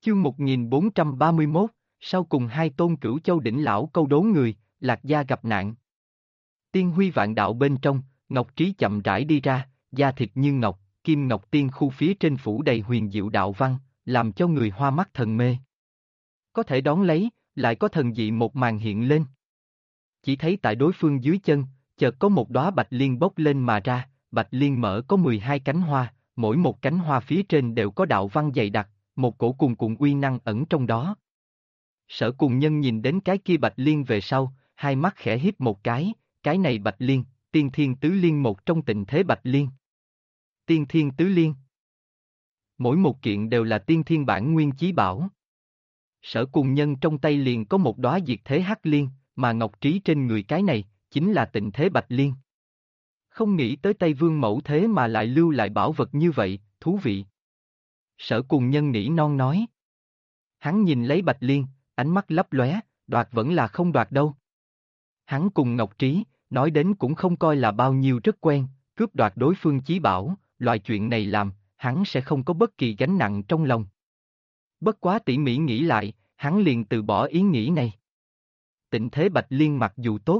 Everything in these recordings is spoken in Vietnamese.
Chương 1431, sau cùng hai tôn cửu châu đỉnh lão câu đố người, Lạc Gia gặp nạn. Tiên huy vạn đạo bên trong, Ngọc Trí chậm rãi đi ra, da thịt như ngọc, kim ngọc tiên khu phía trên phủ đầy huyền diệu đạo văn, làm cho người hoa mắt thần mê. Có thể đón lấy, lại có thần dị một màn hiện lên. Chỉ thấy tại đối phương dưới chân, chợt có một đóa bạch liên bốc lên mà ra, bạch liên mở có 12 cánh hoa, mỗi một cánh hoa phía trên đều có đạo văn dày đặc, một cổ cuồn cuộn uy năng ẩn trong đó. Sở Cùng Nhân nhìn đến cái kia bạch liên về sau, hai mắt khẽ híp một cái này bạch liên, tiên thiên tứ liên một trong tịnh thế bạch liên. Tiên thiên tứ liên. Mỗi một kiện đều là tiên thiên bản nguyên chí bảo. Sở Cùng Nhân trong tay liền có một đóa diệt thế hắc liên, mà Ngọc Trí trên người cái này, chính là tịnh thế bạch liên. Không nghĩ tới Tây Vương mẫu thế mà lại lưu lại bảo vật như vậy, thú vị. Sở Cùng Nhân nỉ non nói. Hắn nhìn lấy bạch liên, ánh mắt lấp lóe, đoạt vẫn là không đoạt đâu. Hắn cùng Ngọc Trí, nói đến cũng không coi là bao nhiêu rất quen, cướp đoạt đối phương chí bảo, loại chuyện này làm, hắn sẽ không có bất kỳ gánh nặng trong lòng. Bất quá tỉ mỉ nghĩ lại, hắn liền từ bỏ ý nghĩ này. Tịnh thế bạch liên mặc dù tốt,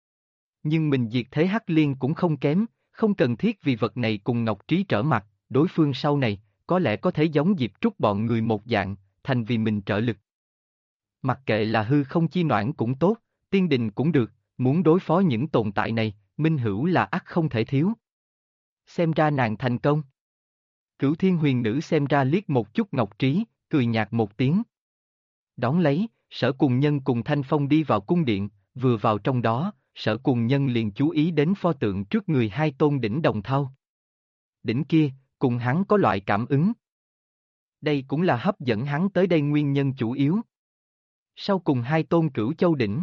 nhưng mình diệt thế hắc liên cũng không kém, không cần thiết vì vật này cùng Ngọc Trí trở mặt, đối phương sau này, có lẽ có thể giống Diệp Trúc bọn người một dạng, thành vì mình trợ lực. Mặc kệ là hư không chi noãn cũng tốt, tiên đình cũng được, muốn đối phó những tồn tại này, minh hữu là ắt không thể thiếu. Xem ra nàng thành công. Cửu Thiên Huyền Nữ xem ra liếc một chút Ngọc Trí, cười nhạt một tiếng. Đón lấy, Sở Cùng Nhân cùng Thanh Phong đi vào cung điện, vừa vào trong đó, Sở Cùng Nhân liền chú ý đến pho tượng trước người hai tôn đỉnh đồng thau. Đỉnh kia, cùng hắn có loại cảm ứng. Đây cũng là hấp dẫn hắn tới đây nguyên nhân chủ yếu. Sau cùng hai tôn cửu châu đỉnh.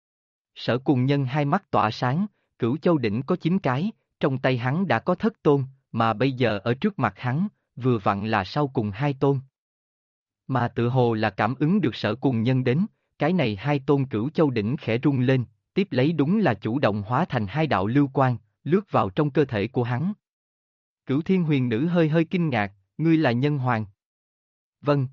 Sở Cùng Nhân hai mắt tỏa sáng, cửu châu đỉnh có 9 cái, trong tay hắn đã có thất tôn, mà bây giờ ở trước mặt hắn, vừa vặn là sau cùng hai tôn. Mà tự hồ là cảm ứng được Sở Cùng Nhân đến, cái này hai tôn cửu châu đỉnh khẽ rung lên, tiếp lấy đúng là chủ động hóa thành hai đạo lưu quang, lướt vào trong cơ thể của hắn. Cửu Thiên Huyền Nữ hơi hơi kinh ngạc, ngươi là Nhân Hoàng. Vâng.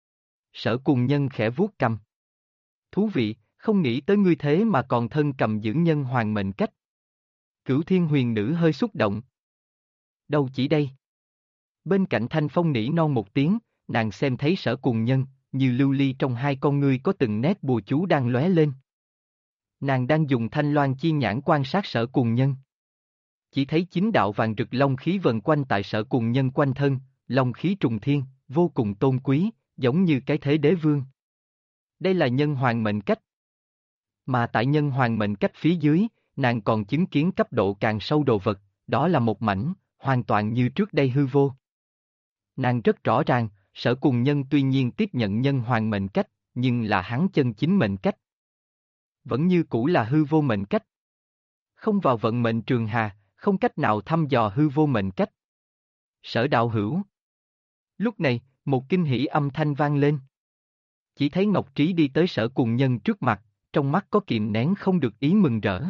Sở Cùng Nhân khẽ vuốt cầm. Thú vị, không nghĩ tới ngươi thế mà còn thân cầm giữ Nhân Hoàng mệnh cách. Cửu Thiên Huyền Nữ hơi xúc động. Đâu chỉ đây. Bên cạnh Thanh Phong nỉ non một tiếng, nàng xem thấy Sở Cùng Nhân, như lưu ly trong hai con ngươi có từng nét bùa chú đang lóe lên. Nàng đang dùng thanh loan chi nhãn quan sát Sở Cùng Nhân. Chỉ thấy 9 đạo vàng rực long khí vần quanh tại Sở Cùng Nhân quanh thân, long khí trùng thiên, vô cùng tôn quý, giống như cái thế đế vương. Đây là Nhân Hoàng mệnh cách. Mà tại Nhân Hoàng mệnh cách phía dưới, nàng còn chứng kiến cấp độ càng sâu đồ vật, đó là một mảnh, hoàn toàn như trước đây hư vô. Nàng rất rõ ràng, Sở Cùng Nhân tuy nhiên tiếp nhận Nhân Hoàng mệnh cách, nhưng là hắn chân chính mệnh cách. Vẫn như cũ là hư vô mệnh cách. Không vào vận mệnh trường hà, không cách nào thăm dò hư vô mệnh cách. Sở đạo hữu. Lúc này, một kinh hỉ âm thanh vang lên. Chỉ thấy Ngọc Trí đi tới Sở Cùng Nhân trước mặt, trong mắt có kìm nén không được ý mừng rỡ.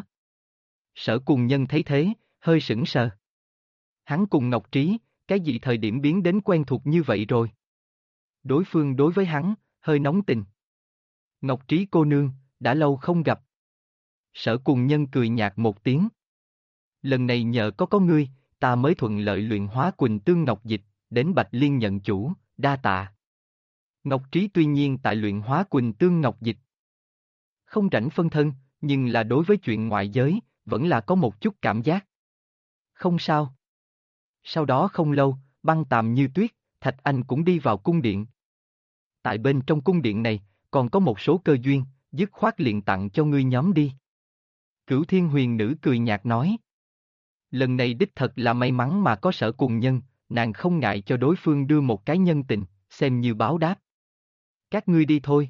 Sở Cùng Nhân thấy thế, hơi sững sờ. Hắn cùng Ngọc Trí, cái gì thời điểm biến đến quen thuộc như vậy rồi? Đối phương đối với hắn, hơi nóng tình. Ngọc Trí cô nương, đã lâu không gặp. Sở Cùng Nhân cười nhạt một tiếng. Lần này nhờ có ngươi, ta mới thuận lợi luyện hóa Quỳnh Tương Ngọc Dịch, đến Bạch Liên nhận chủ, đa tạ. Ngọc Trí tuy nhiên tại luyện hóa Quỳnh Tương Ngọc Dịch không rảnh phân thân, nhưng là đối với chuyện ngoại giới, vẫn là có một chút cảm giác. Không sao. Sau đó không lâu, Băng Tàm Như Tuyết, Thạch Anh cũng đi vào cung điện. Tại bên trong cung điện này, còn có một số cơ duyên, dứt khoát liền tặng cho ngươi nhóm đi. Cửu Thiên Huyền Nữ cười nhạt nói. Lần này đích thật là may mắn mà có Sở Cùng Nhân, nàng không ngại cho đối phương đưa một cái nhân tình, xem như báo đáp. Các ngươi đi thôi.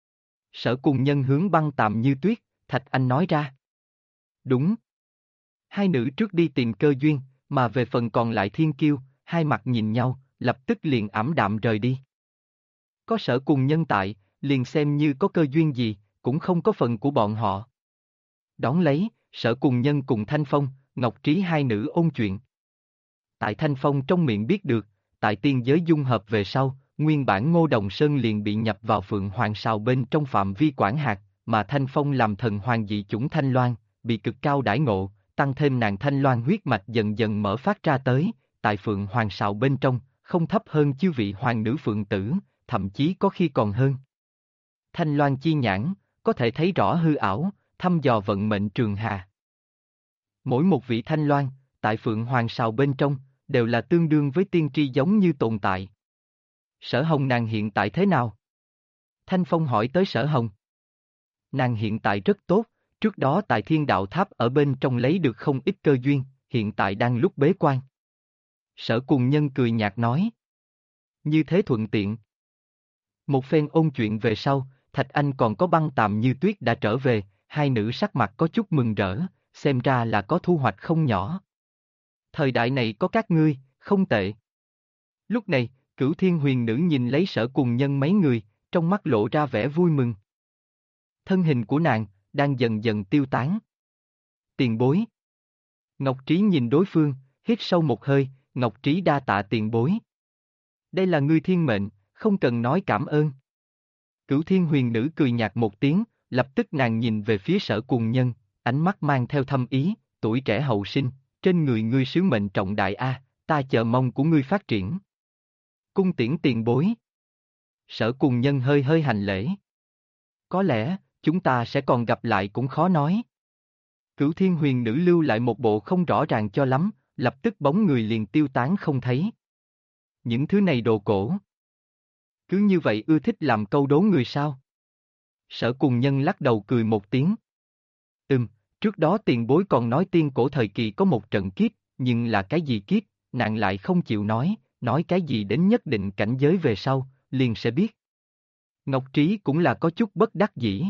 Sở Cùng Nhân hướng Băng Tàm Như Tuyết, Thạch Anh nói ra. Đúng. Hai nữ trước đi tìm cơ duyên, mà về phần còn lại Thiên Kiêu, hai mặt nhìn nhau, lập tức liền ảm đạm rời đi. Có Sở Cùng Nhân tại, liền xem như có cơ duyên gì, cũng không có phần của bọn họ. Đón lấy, Sở Cùng Nhân cùng Thanh Phong, Ngọc Trí hai nữ ôn chuyện. Tại Thanh Phong trong miệng biết được, tại tiên giới dung hợp về sau, nguyên bản Ngô Đồng Sơn liền bị nhập vào Phượng Hoàng Sào bên trong phạm vi quản hạt, mà Thanh Phong làm thần hoàng dị chủng Thanh Loan, bị cực cao đãi ngộ, tăng thêm nàng Thanh Loan huyết mạch dần dần mở phát ra tới, tại Phượng Hoàng Sào bên trong, không thấp hơn chư vị hoàng nữ phượng tử, thậm chí có khi còn hơn. Thanh Loan chi nhãn, có thể thấy rõ hư ảo, thăm dò vận mệnh trường hà. Mỗi một vị Thanh Loan, tại Phượng Hoàng Sào bên trong, đều là tương đương với tiên tri giống như tồn tại. Sở Hồng nàng hiện tại thế nào? Thanh Phong hỏi tới Sở Hồng. Nàng hiện tại rất tốt, trước đó tại Thiên Đạo Tháp ở bên trong lấy được không ít cơ duyên, hiện tại đang lúc bế quan. Sở Cùng Nhân cười nhạt nói. Như thế thuận tiện. Một phen ôn chuyện về sau, Thạch Anh còn có Băng Tạm Như Tuyết đã trở về, hai nữ sắc mặt có chút mừng rỡ, xem ra là có thu hoạch không nhỏ. Thời đại này có các ngươi, không tệ. Lúc này, Cửu Thiên Huyền Nữ nhìn lấy Sở Cùng Nhân mấy người, trong mắt lộ ra vẻ vui mừng. Thân hình của nàng, đang dần dần tiêu tán. Tiền bối. Ngọc Trí nhìn đối phương, hít sâu một hơi, Ngọc Trí đa tạ tiền bối. Đây là ngươi thiên mệnh, không cần nói cảm ơn. Cửu Thiên Huyền Nữ cười nhạt một tiếng, lập tức nàng nhìn về phía Sở Cùng Nhân, ánh mắt mang theo thâm ý, tuổi trẻ hậu sinh, trên người ngươi sứ mệnh trọng đại a, ta chờ mong của ngươi phát triển. Cung tiễn tiền bối. Sở Cùng Nhân hơi hơi hành lễ. Có lẽ, chúng ta sẽ còn gặp lại cũng khó nói. Cửu Thiên Huyền Nữ lưu lại một bộ không rõ ràng cho lắm, lập tức bóng người liền tiêu tán không thấy. Những thứ này đồ cổ. Cứ như vậy ưa thích làm câu đố người sao? Sở Cùng Nhân lắc đầu cười một tiếng. Trước đó tiền bối còn nói tiên cổ thời kỳ có một trận kiếp, nhưng là cái gì kiếp, nàng lại không chịu nói cái gì đến nhất định cảnh giới về sau, liền sẽ biết. Ngọc Trí cũng là có chút bất đắc dĩ.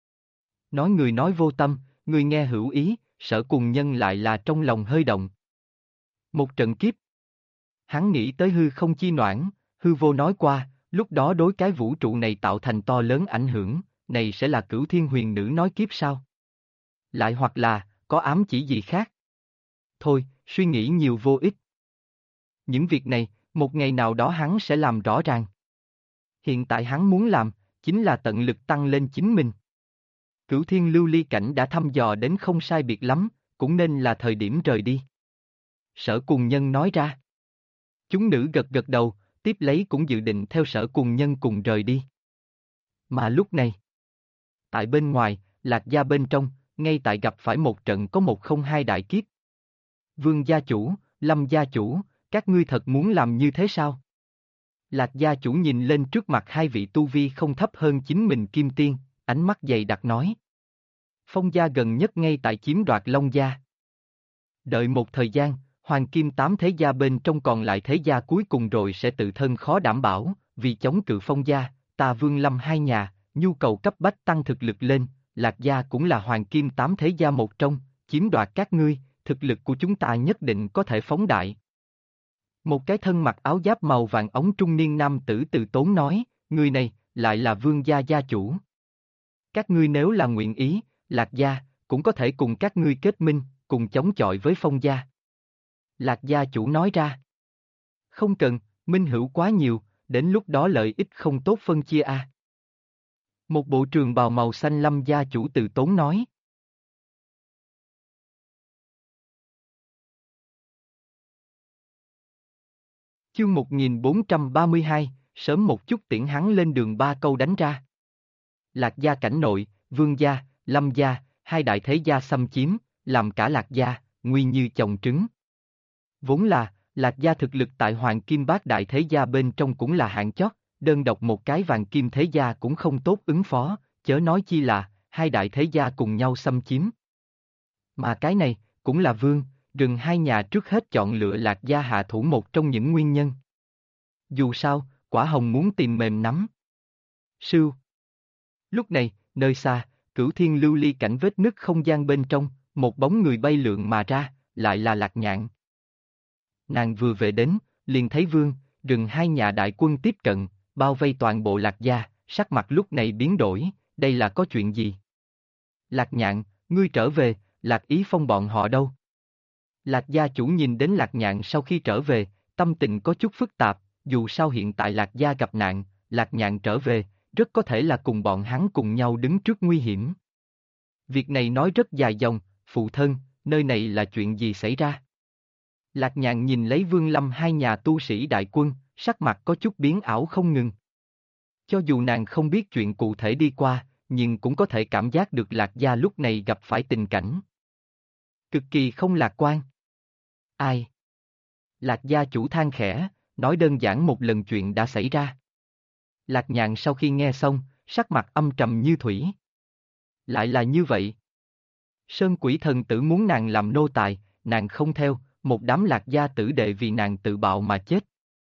Nói người nói vô tâm, người nghe hữu ý, Sở Cùng Nhân lại là trong lòng hơi động. Một trận kiếp. Hắn nghĩ tới hư không chi noãn, hư vô nói qua, lúc đó đối cái vũ trụ này tạo thành to lớn ảnh hưởng, này sẽ là Cửu Thiên Huyền Nữ nói kiếp sao? Lại hoặc là, có ám chỉ gì khác? Thôi, suy nghĩ nhiều vô ích. Những việc này, một ngày nào đó hắn sẽ làm rõ ràng. Hiện tại hắn muốn làm, chính là tận lực tăng lên chính mình. Cửu Thiên Lưu Ly Cảnh đã thăm dò đến không sai biệt lắm, cũng nên là thời điểm rời đi. Sở Cùng Nhân nói ra. Chúng nữ gật gật đầu, tiếp lấy cũng dự định theo Sở Cùng Nhân cùng rời đi. Mà lúc này, tại bên ngoài, Lạc Gia bên trong, ngay tại gặp phải một trận có 102 đại kiếp. Vương gia chủ, Lâm gia chủ, các ngươi thật muốn làm như thế sao? Lạc gia chủ nhìn lên trước mặt hai vị tu vi không thấp hơn chính mình Kim Tiên, ánh mắt dày đặc nói. Phong gia gần nhất ngay tại chiếm đoạt Long gia. Đợi một thời gian, Hoàng Kim Tám thế gia bên trong còn lại thế gia cuối cùng rồi sẽ tự thân khó đảm bảo, vì chống cự Phong gia, ta Vương Lâm hai nhà, nhu cầu cấp bách tăng thực lực lên, Lạc gia cũng là Hoàng Kim Tám thế gia một trong, chiếm đoạt các ngươi, thực lực của chúng ta nhất định có thể phóng đại. Một cái thân mặc áo giáp màu vàng ống trung niên nam tử từ tốn nói, người này, lại là Vương gia gia chủ. Các ngươi nếu là nguyện ý, Lạc gia, cũng có thể cùng các ngươi kết minh, cùng chống chọi với Phong gia. Lạc gia chủ nói ra. Không cần, minh hữu quá nhiều, đến lúc đó lợi ích không tốt phân chia a. Một bộ trường bào màu xanh Lâm gia chủ từ tốn nói. Chương 1432, sớm một chút tiễn hắn lên đường ba câu đánh ra. Lạc gia cảnh nội, Vương gia, Lâm gia, hai đại thế gia xâm chiếm, làm cả Lạc gia, nguy như chồng trứng. Vốn là, Lạc gia thực lực tại Hoàng Kim Bát đại thế gia bên trong cũng là hạng chót, đơn độc một cái Vàng Kim thế gia cũng không tốt ứng phó, chớ nói chi là, hai đại thế gia cùng nhau xâm chiếm. Mà cái này, cũng là Vương, Rừng hai nhà trước hết chọn lựa Lạc gia hạ thủ một trong những nguyên nhân. Dù sao, Quả Hồng muốn tìm mềm nắm. Sưu. Lúc này, nơi xa, Cửu Thiên Lưu Ly Cảnh vết nứt không gian bên trong, một bóng người bay lượn mà ra, lại là Lạc Nhạn. Nàng vừa về đến, liền thấy Vương, Rừng hai nhà đại quân tiếp cận, bao vây toàn bộ Lạc gia, sắc mặt lúc này biến đổi, đây là có chuyện gì? Lạc Nhạn, ngươi trở về, Lạc Ý Phong bọn họ đâu? Lạc gia chủ nhìn đến Lạc Nhạn sau khi trở về, tâm tình có chút phức tạp, dù sao hiện tại Lạc Gia gặp nạn, Lạc Nhạn trở về, rất có thể là cùng bọn hắn cùng nhau đứng trước nguy hiểm. Việc này nói rất dài dòng, phụ thân, nơi này là chuyện gì xảy ra? Lạc Nhạn nhìn lấy Vương Lâm hai nhà tu sĩ đại quân, sắc mặt có chút biến ảo không ngừng. Cho dù nàng không biết chuyện cụ thể đi qua, nhưng cũng có thể cảm giác được Lạc Gia lúc này gặp phải tình cảnh cực kỳ không lạc quan. Ai? Lạc Gia chủ than khẽ, nói đơn giản một lần chuyện đã xảy ra. Lạc Nhạn sau khi nghe xong, sắc mặt âm trầm như thủy. Lại là như vậy. Sơn Quỷ thần tử muốn nàng làm nô tài, nàng không theo, một đám Lạc Gia tử đệ vì nàng tự bạo mà chết.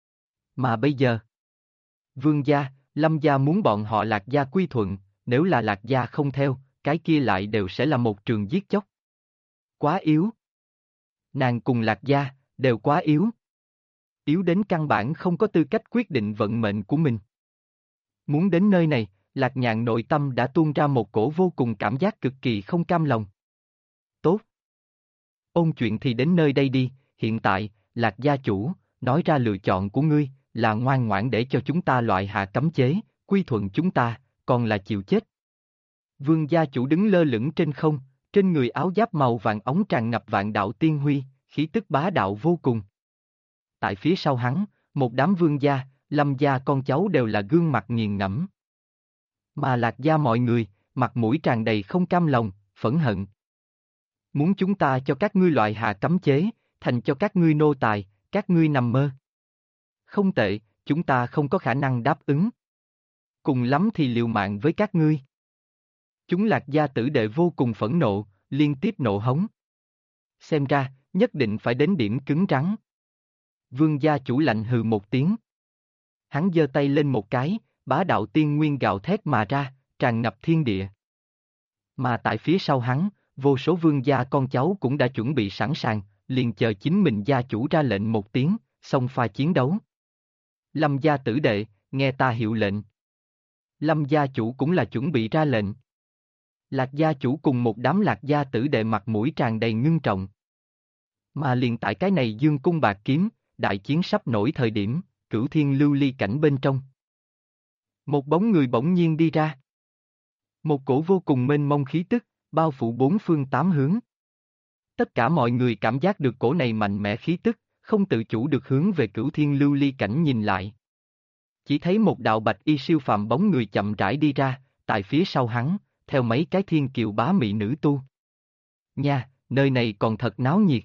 Mà bây giờ, Vương gia, Lâm gia muốn bọn họ Lạc Gia quy thuận, nếu là Lạc Gia không theo, cái kia lại đều sẽ là một trường giết chóc. Quá yếu. Nàng cùng Lạc Gia, đều quá yếu. Yếu đến căn bản không có tư cách quyết định vận mệnh của mình. Muốn đến nơi này, Lạc Nhạn nội tâm đã tuôn ra một cổ vô cùng cảm giác cực kỳ không cam lòng. Tốt. Ôn chuyện thì đến nơi đây đi, hiện tại, Lạc gia chủ, nói ra lựa chọn của ngươi, là ngoan ngoãn để cho chúng ta loại hạ cấm chế, quy thuận chúng ta, còn là chịu chết. Vương gia chủ đứng lơ lửng trên không, trên người áo giáp màu vàng ống tràn ngập vạn đạo tiên huy, khí tức bá đạo vô cùng. Tại phía sau hắn, một đám vương gia, Lâm gia con cháu đều là gương mặt nghiền ngẫm. Mà Lạc gia mọi người, mặt mũi tràn đầy không cam lòng, phẫn hận. Muốn chúng ta cho các ngươi loại hạ cấm chế, thành cho các ngươi nô tài, các ngươi nằm mơ. Không tệ, chúng ta không có khả năng đáp ứng. Cùng lắm thì liều mạng với các ngươi. Chúng Lạc gia tử đệ vô cùng phẫn nộ, liên tiếp nộ hống. Xem ra, nhất định phải đến điểm cứng rắn. Vương gia chủ lạnh hừ một tiếng. Hắn giơ tay lên một cái, bá đạo tiên nguyên gào thét mà ra, tràn ngập thiên địa. Mà tại phía sau hắn, vô số vương gia con cháu cũng đã chuẩn bị sẵn sàng, liền chờ chính mình gia chủ ra lệnh một tiếng, xông pha chiến đấu. Lâm gia tử đệ, nghe ta hiệu lệnh. Lâm gia chủ cũng là chuẩn bị ra lệnh. Lạc gia chủ cùng một đám Lạc gia tử đệ mặt mũi tràn đầy ngưng trọng. Mà liền tại cái này dương cung bạc kiếm, đại chiến sắp nổi thời điểm, Cửu Thiên lưu ly cảnh bên trong. Một bóng người bỗng nhiên đi ra. Một cổ vô cùng mênh mông khí tức, bao phủ bốn phương tám hướng. Tất cả mọi người cảm giác được cổ này mạnh mẽ khí tức, không tự chủ được hướng về Cửu Thiên lưu ly cảnh nhìn lại. Chỉ thấy một đạo bạch y siêu phàm bóng người chậm rãi đi ra, tại phía sau hắn, theo mấy cái thiên kiều bá mị nữ tu. Nha, nơi này còn thật náo nhiệt.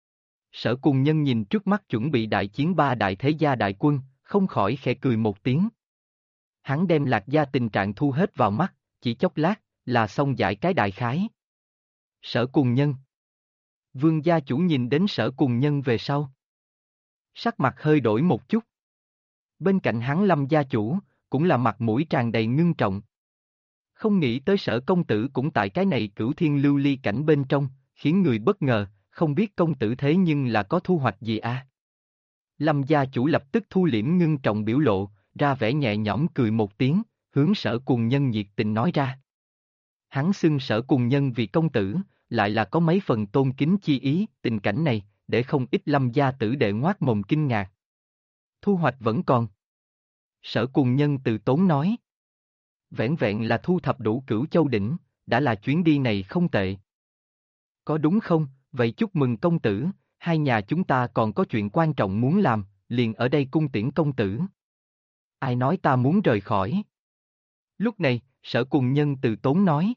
Sở Cùng Nhân nhìn trước mắt chuẩn bị đại chiến ba đại thế gia đại quân, không khỏi khẽ cười một tiếng. Hắn đem Lạc gia tình trạng thu hết vào mắt, chỉ chốc lát, là xong giải cái đại khái. Sở Cùng Nhân. Vương gia chủ nhìn đến Sở Cùng Nhân về sau. Sắc mặt hơi đổi một chút. Bên cạnh hắn Lâm gia chủ, cũng là mặt mũi tràn đầy ngưng trọng. Không nghĩ tới Sở công tử cũng tại cái này Cửu Thiên lưu ly cảnh bên trong, khiến người bất ngờ, không biết công tử thế nhưng là có thu hoạch gì à? Lâm gia chủ lập tức thu liễm ngưng trọng biểu lộ, ra vẻ nhẹ nhõm cười một tiếng, hướng Sở Cùng Nhân nhiệt tình nói ra. Hắn xưng Sở Cùng Nhân vì công tử, lại là có mấy phần tôn kính chi ý, tình cảnh này, để không ít Lâm gia tử đệ ngoác mồm kinh ngạc. Thu hoạch vẫn còn. Sở Cùng Nhân từ tốn nói. Vẻn vẹn là thu thập đủ Cửu Châu đỉnh, đã là chuyến đi này không tệ. Có đúng không? Vậy chúc mừng công tử, hai nhà chúng ta còn có chuyện quan trọng muốn làm, liền ở đây cung tiễn công tử. Ai nói ta muốn rời khỏi? Lúc này, Sở Cùng Nhân từ tốn nói.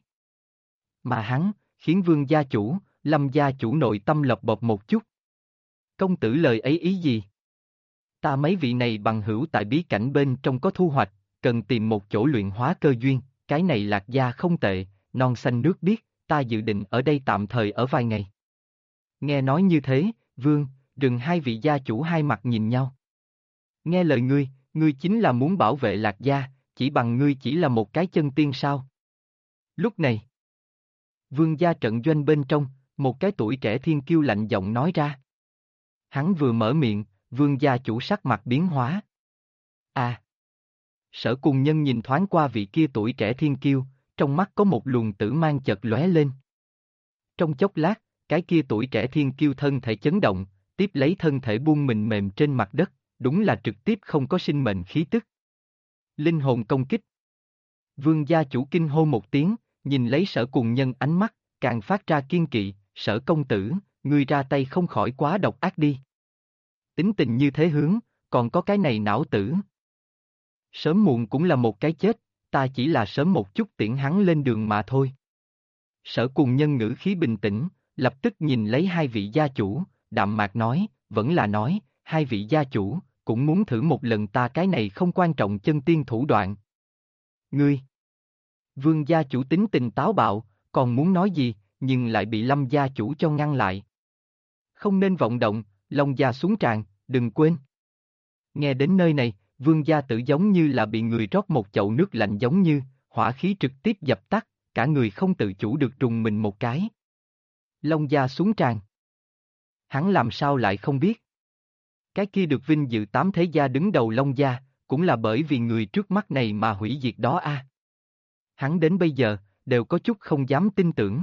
Mà hắn, khiến Vương gia chủ, Lâm gia chủ nội tâm lộc bộc một chút. Công tử lời ấy ý gì? Ta mấy vị này bằng hữu tại bí cảnh bên trong có thu hoạch, cần tìm một chỗ luyện hóa cơ duyên, cái này Lạc gia không tệ, non xanh nước biếc, ta dự định ở đây tạm thời ở vài ngày. Nghe nói như thế, Vương, Rừng hai vị gia chủ hai mặt nhìn nhau. Nghe lời ngươi chính là muốn bảo vệ Lạc gia, chỉ bằng ngươi chỉ là một cái chân tiên sao? Lúc này, Vương gia trận doanh bên trong, một cái tuổi trẻ thiên kiêu lạnh giọng nói ra. Hắn vừa mở miệng, Vương gia chủ sắc mặt biến hóa. À! Sở Cùng Nhân nhìn thoáng qua vị kia tuổi trẻ thiên kiêu, trong mắt có một luồng tử mang chợt lóe lên. Trong chốc lát, cái kia tuổi trẻ thiên kiêu thân thể chấn động, tiếp lấy thân thể buông mình mềm trên mặt đất, đúng là trực tiếp không có sinh mệnh khí tức. Linh hồn công kích. Vương gia chủ kinh hô một tiếng, nhìn lấy Sở Cùng Nhân ánh mắt, càng phát ra kiên kỵ, Sở công tử, ngươi ra tay không khỏi quá độc ác đi. Tính tình như thế hướng, còn có cái này não tử. Sớm muộn cũng là một cái chết, ta chỉ là sớm một chút tiễn hắn lên đường mà thôi. Sở Cùng Nhân ngữ khí bình tĩnh, lập tức nhìn lấy hai vị gia chủ, đạm mạc nói, vẫn là nói, hai vị gia chủ, cũng muốn thử một lần ta cái này không quan trọng chân tiên thủ đoạn. Ngươi! Vương gia chủ tính tình táo bạo, còn muốn nói gì, nhưng lại bị Lâm gia chủ cho ngăn lại. Không nên vọng động, Long gia xuống tràng, đừng quên. Nghe đến nơi này, Vương gia tử giống như là bị người rót một chậu nước lạnh giống như, hỏa khí trực tiếp dập tắt, cả người không tự chủ được trùng mình một cái. Long gia xuống tràng. Hắn làm sao lại không biết? Cái kia được vinh dự tám thế gia đứng đầu Long gia, cũng là bởi vì người trước mắt này mà hủy diệt đó a. Hắn đến bây giờ, đều có chút không dám tin tưởng.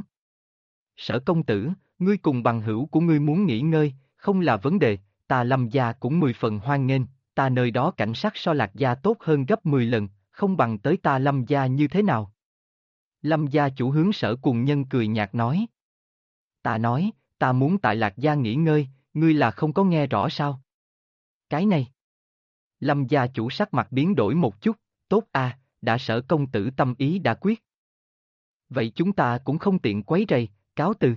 Sở công tử, ngươi cùng bằng hữu của ngươi muốn nghỉ ngơi, không là vấn đề, ta Lâm gia cũng 10 phần hoan nghênh, ta nơi đó cảnh sát so Lạc gia tốt hơn gấp 10 lần, không bằng tới ta Lâm gia như thế nào? Lâm gia chủ hướng Sở Cùng Nhân cười nhạt nói. Ta nói, ta muốn tại Lạc gia nghỉ ngơi, ngươi là không có nghe rõ sao? Cái này. Lâm gia chủ sắc mặt biến đổi một chút, tốt a, đã Sở công tử tâm ý đã quyết. Vậy chúng ta cũng không tiện quấy rầy, cáo từ.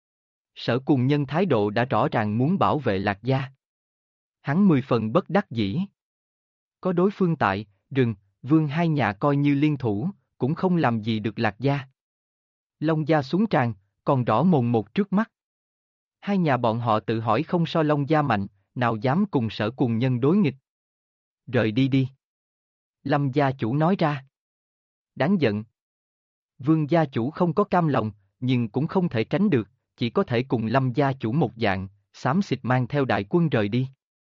Sở Cùng Nhân thái độ đã rõ ràng muốn bảo vệ Lạc gia. Hắn 10 phần bất đắc dĩ. Có đối phương tại, Rừng, Vương hai nhà coi như liên thủ, cũng không làm gì được Lạc gia. Long gia xuống tràng, còn rõ mồn một trước mắt. Hai nhà bọn họ tự hỏi không so Long gia mạnh, nào dám cùng Sở Cùng Nhân đối nghịch. Rời đi đi. Lâm gia chủ nói ra. Đáng giận. Vương gia chủ không có cam lòng, nhưng cũng không thể tránh được, chỉ có thể cùng Lâm gia chủ một dạng, xám xịt mang theo đại quân rời đi.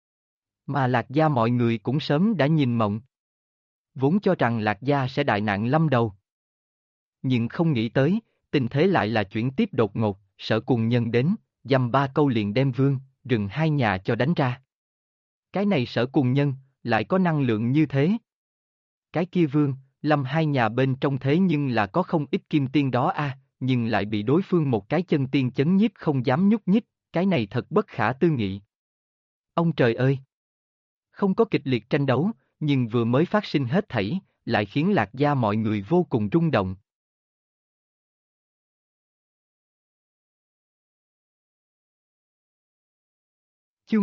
Mà Lạc gia mọi người cũng sớm đã nhìn mộng. Vốn cho rằng Lạc gia sẽ đại nạn lâm đầu. Nhưng không nghĩ tới, tình thế lại là chuyển tiếp đột ngột, Sở Cùng Nhân đến, dăm ba câu liền đem Vương, Rừng hai nhà cho đánh ra. Cái này Sở Cùng Nhân, lại có năng lượng như thế. Cái kia Vương, Lâm hai nhà bên trong thế nhưng là có không ít kim tiên đó a, nhưng lại bị đối phương một cái chân tiên chấn nhiếp không dám nhúc nhích, cái này thật bất khả tư nghị. Ông trời ơi! Không có kịch liệt tranh đấu, nhưng vừa mới phát sinh hết thảy, lại khiến Lạc gia mọi người vô cùng rung động. Chương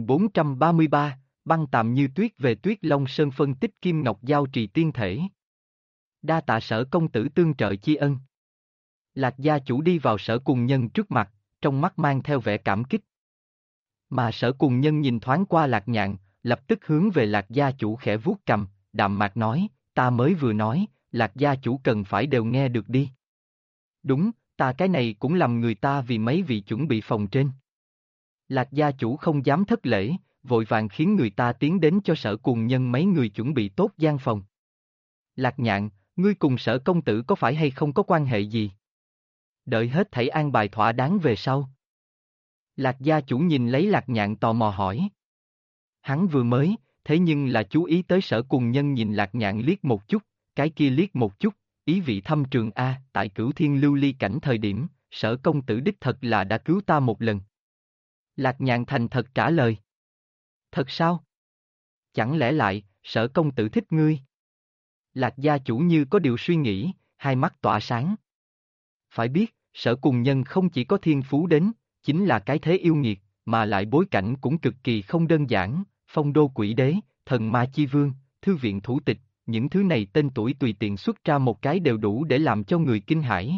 1433, băng tạm như tuyết về Tuyết Long Sơn phân tích Kim Ngọc Giao trì tiên thể. Đa tạ Sở công tử tương trợ chi ân. Lạc gia chủ đi vào Sở Cùng Nhân trước mặt, trong mắt mang theo vẻ cảm kích. Mà Sở Cùng Nhân nhìn thoáng qua Lạc Nhạn, lập tức hướng về Lạc gia chủ khẽ vuốt cầm, đạm mạc nói, ta mới vừa nói, Lạc gia chủ cần phải đều nghe được đi. Đúng, ta cái này cũng làm người ta vì mấy vị chuẩn bị phòng trên. Lạc gia chủ không dám thất lễ, vội vàng khiến người ta tiến đến cho Sở Cùng Nhân mấy người chuẩn bị tốt gian phòng. Lạc Nhạn, ngươi cùng Sở công tử có phải hay không có quan hệ gì? Đợi hết thảy an bài thỏa đáng về sau. Lạc gia chủ nhìn lấy Lạc Nhạn tò mò hỏi. Hắn vừa mới, thế nhưng là chú ý tới Sở Cùng Nhân nhìn Lạc Nhạn liếc một chút, cái kia liếc một chút, ý vị thâm trường a, tại Cửu Thiên Lưu Ly cảnh thời điểm, Sở công tử đích thật là đã cứu ta một lần. Lạc Nhạn thành thật trả lời. Thật sao? Chẳng lẽ lại, Sở công tử thích ngươi? Lạc gia chủ như có điều suy nghĩ, hai mắt tỏa sáng. Phải biết, Sở Cùng Nhân không chỉ có thiên phú đến, chính là cái thế yêu nghiệt, mà lại bối cảnh cũng cực kỳ không đơn giản, Phong Đô Quỷ Đế, Thần Ma Chi Vương, Thư viện thủ tịch, những thứ này tên tuổi tùy tiện xuất ra một cái đều đủ để làm cho người kinh hãi.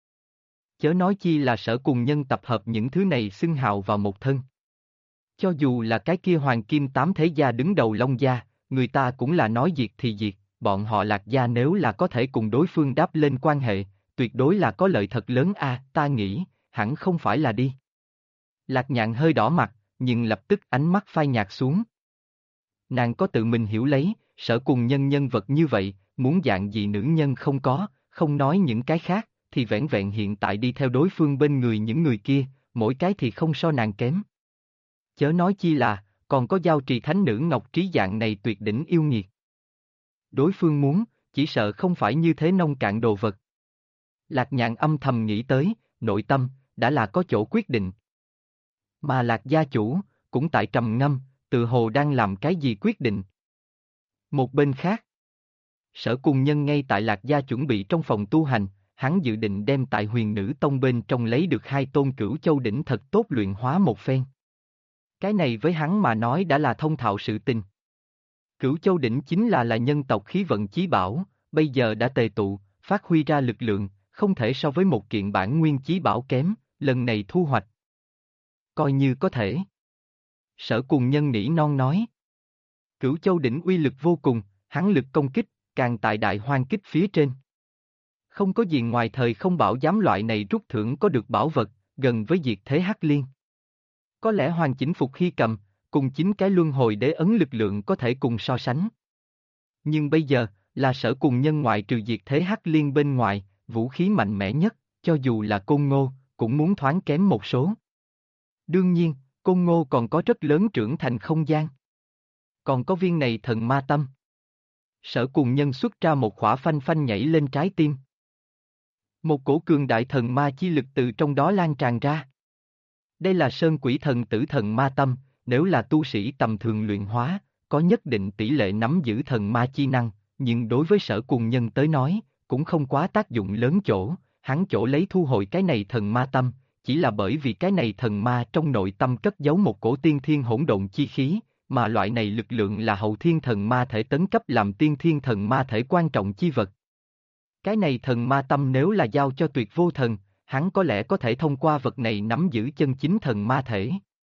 Chớ nói chi là Sở Cùng Nhân tập hợp những thứ này xưng hào vào một thân. Cho dù là cái kia Hoàng Kim Tám thế gia đứng đầu Long gia, người ta cũng là nói diệt thì diệt, bọn họ Lạc gia nếu là có thể cùng đối phương đáp lên quan hệ, tuyệt đối là có lợi thật lớn a, ta nghĩ, hẳn không phải là đi. Lạc Nhạn hơi đỏ mặt, nhưng lập tức ánh mắt phai nhạt xuống. Nàng có tự mình hiểu lấy, Sở Cùng Nhân nhân vật như vậy, muốn dạng gì nữ nhân không có, không nói những cái khác, thì vẻn vẹn hiện tại đi theo đối phương bên người những người kia, mỗi cái thì không so nàng kém. Chớ nói chi là, còn có giao trì thánh nữ Ngọc Trí dạng này tuyệt đỉnh yêu nghiệt. Đối phương muốn, chỉ sợ không phải như thế nông cạn đồ vật. Lạc Nhạn âm thầm nghĩ tới, nội tâm, đã là có chỗ quyết định. Mà Lạc gia chủ, cũng tại trầm ngâm, tự hồ đang làm cái gì quyết định. Một bên khác, Sở Cùng Nhân ngay tại Lạc gia chuẩn bị trong phòng tu hành, hắn dự định đem tại Huyền Nữ Tông bên trong lấy được 2 tôn Cửu Châu đỉnh thật tốt luyện hóa một phen. Cái này với hắn mà nói đã là thông thạo sự tình. Cửu Châu đỉnh chính là nhân tộc khí vận chí bảo, bây giờ đã tề tụ, phát huy ra lực lượng, không thể so với một kiện bản nguyên chí bảo kém, lần này thu hoạch. Coi như có thể. Sở Cùng Nhân nỉ non nói. Cửu Châu đỉnh uy lực vô cùng, hắn lực công kích, càng tại đại hoang kích phía trên. Không có gì ngoài thời không bảo giám loại này rút thưởng có được bảo vật, gần với diệt thế hắc liên. Có lẽ Hoàng Chỉnh Phục Hy cầm, cùng 9 cái luân hồi đế ấn lực lượng có thể cùng so sánh. Nhưng bây giờ, là Sở Cùng Nhân ngoại trừ diệt thế hắc liên bên ngoài, vũ khí mạnh mẽ nhất, cho dù là Côn Ngô, cũng muốn thoáng kém một số. Đương nhiên, Côn Ngô còn có rất lớn trưởng thành không gian. Còn có viên này thần ma tâm. Sở Cùng Nhân xuất ra một khỏa phanh phanh nhảy lên trái tim. Một cổ cường đại thần ma chi lực từ trong đó lan tràn ra. Đây là Sơn Quỷ Thần Tử thần ma tâm, nếu là tu sĩ tầm thường luyện hóa, có nhất định tỷ lệ nắm giữ thần ma chi năng, nhưng đối với Sở Cùng Nhân tới nói, cũng không quá tác dụng lớn chỗ, hắn chỗ lấy thu hồi cái này thần ma tâm, chỉ là bởi vì cái này thần ma trong nội tâm cất giấu một cổ tiên thiên hỗn độn chi khí, mà loại này lực lượng là hậu thiên thần ma thể tấn cấp làm tiên thiên thần ma thể quan trọng chi vật. Cái này thần ma tâm nếu là giao cho Tuyệt Vô Thần, hắn có lẽ có thể thông qua vật này nắm giữ chân chính thần ma thể.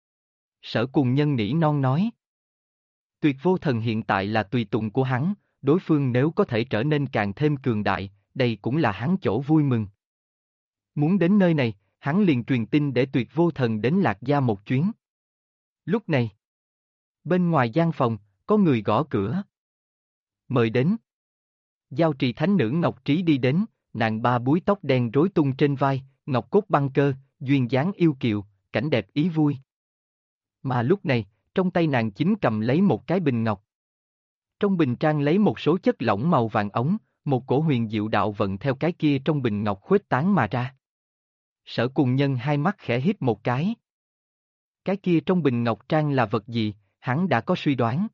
Sở Cùng Nhân nỉ non nói. Tuyệt Vô Thần hiện tại là tùy tùng của hắn, đối phương nếu có thể trở nên càng thêm cường đại, đây cũng là hắn chỗ vui mừng. Muốn đến nơi này, hắn liền truyền tin để Tuyệt Vô Thần đến Lạc Gia một chuyến. Lúc này, bên ngoài gian phòng, có người gõ cửa. Mời đến. Giao trì thánh nữ Ngọc Trí đi đến, nàng ba búi tóc đen rối tung trên vai, ngọc cốt băng cơ, duyên dáng yêu kiều, cảnh đẹp ý vui. Mà lúc này, trong tay nàng chính cầm lấy một cái bình ngọc. Trong bình trang lấy một số chất lỏng màu vàng ống, một cổ huyền diệu đạo vận theo cái kia trong bình ngọc khuếch tán mà ra. Sở Cùng Nhân hai mắt khẽ híp một cái. Cái kia trong bình ngọc trang là vật gì, hắn đã có suy đoán.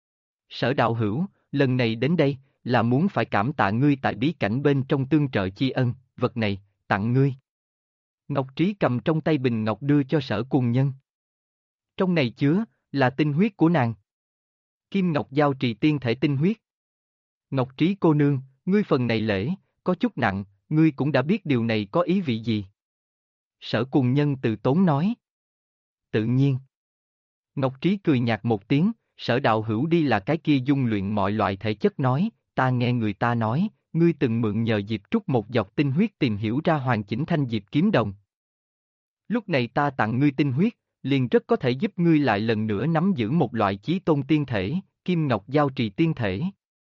Sở đạo hữu, lần này đến đây, là muốn phải cảm tạ ngươi tại bí cảnh bên trong tương trợ chi ân, vật này, tặng ngươi. Ngọc Trí cầm trong tay bình ngọc đưa cho Sở Cùng Nhân. Trong này chứa, là tinh huyết của nàng. Kim Ngọc Giao Trì tiên thể tinh huyết. Ngọc Trí cô nương, ngươi phần này lễ, có chút nặng, ngươi cũng đã biết điều này có ý vị gì. Sở Cùng Nhân từ tốn nói. Tự nhiên. Ngọc Trí cười nhạt một tiếng, Sở đạo hữu đi là cái kia dung luyện mọi loại thể chất nói, ta nghe người ta nói, ngươi từng mượn nhờ Diệp Trúc một giọt tinh huyết tìm hiểu ra hoàn chỉnh thanh Diệp kiếm đồng. Lúc này ta tặng ngươi tinh huyết, liền rất có thể giúp ngươi lại lần nữa nắm giữ một loại chí tôn tiên thể, Kim Ngọc Giao Trì tiên thể.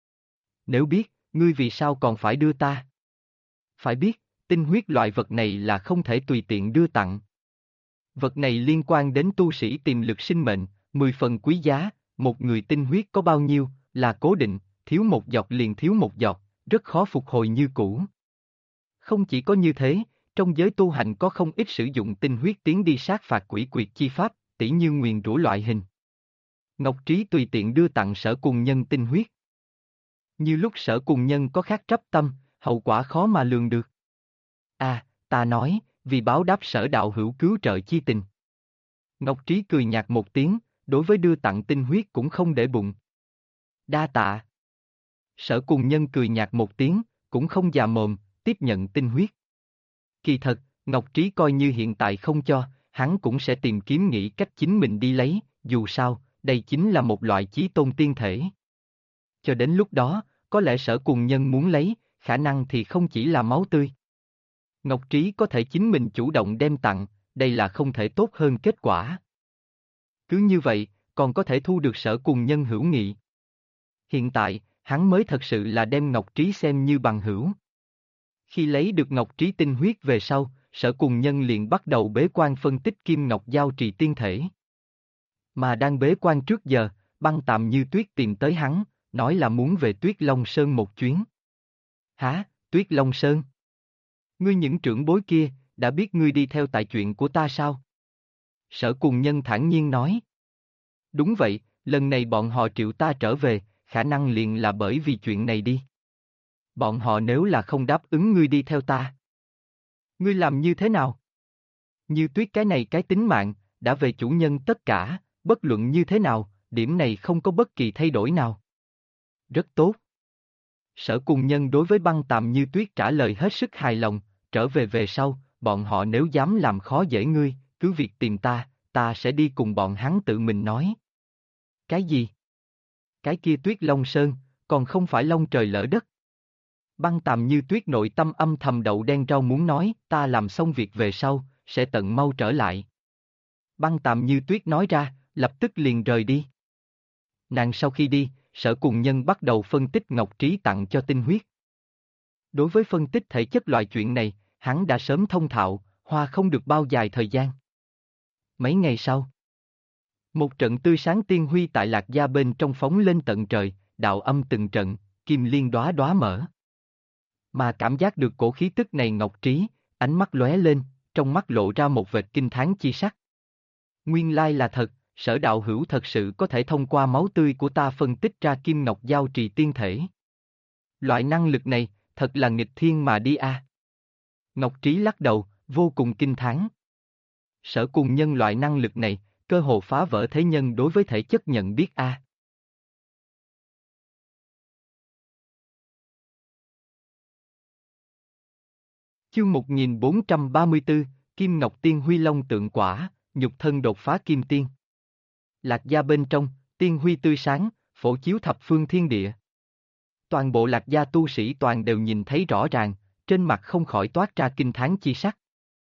Nếu biết, ngươi vì sao còn phải đưa ta? Phải biết, tinh huyết loại vật này là không thể tùy tiện đưa tặng. Vật này liên quan đến tu sĩ tiềm lực sinh mệnh, 10 phần quý giá, một người tinh huyết có bao nhiêu, là cố định, thiếu một giọt liền thiếu một giọt, rất khó phục hồi như cũ. Không chỉ có như thế, trong giới tu hành có không ít sử dụng tinh huyết tiến đi sát phạt quỷ quyệt chi pháp, tỉ như nguyền rủa loại hình. Ngọc Trí tùy tiện đưa tặng Sở Cùng Nhân tinh huyết. Như lúc Sở Cùng Nhân có khác trắp tâm, hậu quả khó mà lường được. À, ta nói, vì báo đáp Sở đạo hữu cứu trợ chi tình. Ngọc Trí cười nhạt một tiếng, đối với đưa tặng tinh huyết cũng không để bụng. Đa tạ. Sở Cùng Nhân cười nhạt một tiếng, cũng không già mồm, tiếp nhận tinh huyết. Kỳ thật, Ngọc Trí coi như hiện tại không cho, hắn cũng sẽ tìm kiếm nghĩ cách chính mình đi lấy, dù sao, đây chính là một loại chí tôn tiên thể. Cho đến lúc đó, có lẽ Sở Cùng Nhân muốn lấy, khả năng thì không chỉ là máu tươi. Ngọc Trí có thể chính mình chủ động đem tặng, đây là không thể tốt hơn kết quả. Cứ như vậy, còn có thể thu được Sở Cùng Nhân hữu nghị. Hiện tại, hắn mới thật sự là đem Ngọc Trí xem như bằng hữu. Khi lấy được Ngọc Trí tinh huyết về sau, Sở Cùng Nhân liền bắt đầu bế quan phân tích Kim Ngọc Giao Trì tiên thể. Mà đang bế quan trước giờ, Băng Tạm Như Tuyết tìm tới hắn, nói là muốn về Tuyết Long Sơn một chuyến. Hả, Tuyết Long Sơn? Ngươi những trưởng bối kia, đã biết ngươi đi theo tại chuyện của ta sao? Sở Cùng Nhân thản nhiên nói. Đúng vậy, lần này bọn họ triệu ta trở về, khả năng liền là bởi vì chuyện này đi. Bọn họ nếu là không đáp ứng ngươi đi theo ta. Ngươi làm như thế nào? Như Tuyết cái này cái tính mạng, đã về chủ nhân tất cả, bất luận như thế nào, điểm này không có bất kỳ thay đổi nào. Rất tốt. Sở Cùng Nhân đối với Băng Tạm Như Tuyết trả lời hết sức hài lòng, trở về sau, bọn họ nếu dám làm khó dễ ngươi, cứ việc tìm ta sẽ đi cùng bọn hắn tự mình nói. Cái gì? Cái kia Tuyết Long Sơn, còn không phải long trời lỡ đất. Băng Tạm Như Tuyết nội tâm âm thầm đậu đen rau muốn nói, ta làm xong việc về sau, sẽ tận mau trở lại. Băng Tạm Như Tuyết nói ra, lập tức liền rời đi. Nàng sau khi đi, Sở Cùng Nhân bắt đầu phân tích ngọc trí tặng cho tinh huyết. Đối với phân tích thể chất loại chuyện này, hắn đã sớm thông thạo, hoa không được bao dài thời gian. Mấy ngày sau, một trận tươi sáng tiên huy tại Lạc Gia bên trong phóng lên tận trời, đạo âm từng trận, kim liên đóa đóa mở. Mà cảm giác được cổ khí tức này Ngọc Trí, ánh mắt lóe lên, trong mắt lộ ra một vệt kinh thán chi sắc. Nguyên lai là thật, Sở đạo hữu thật sự có thể thông qua máu tươi của ta phân tích ra kim ngọc giao trì tiên thể. Loại năng lực này, thật là nghịch thiên mà đi a. Ngọc Trí lắc đầu, vô cùng kinh thán. Sở Cùng Nhân loại năng lực này, cơ hồ phá vỡ thế nhân đối với thể chất nhận biết a. Chương 1434, Kim Ngọc Tiên Huy Long Tượng Quả, nhục thân đột phá Kim Tiên. Lạc Gia bên trong, tiên huy tươi sáng, phổ chiếu thập phương thiên địa. Toàn bộ Lạc Gia tu sĩ toàn đều nhìn thấy rõ ràng, trên mặt không khỏi toát ra kinh thán chi sắc.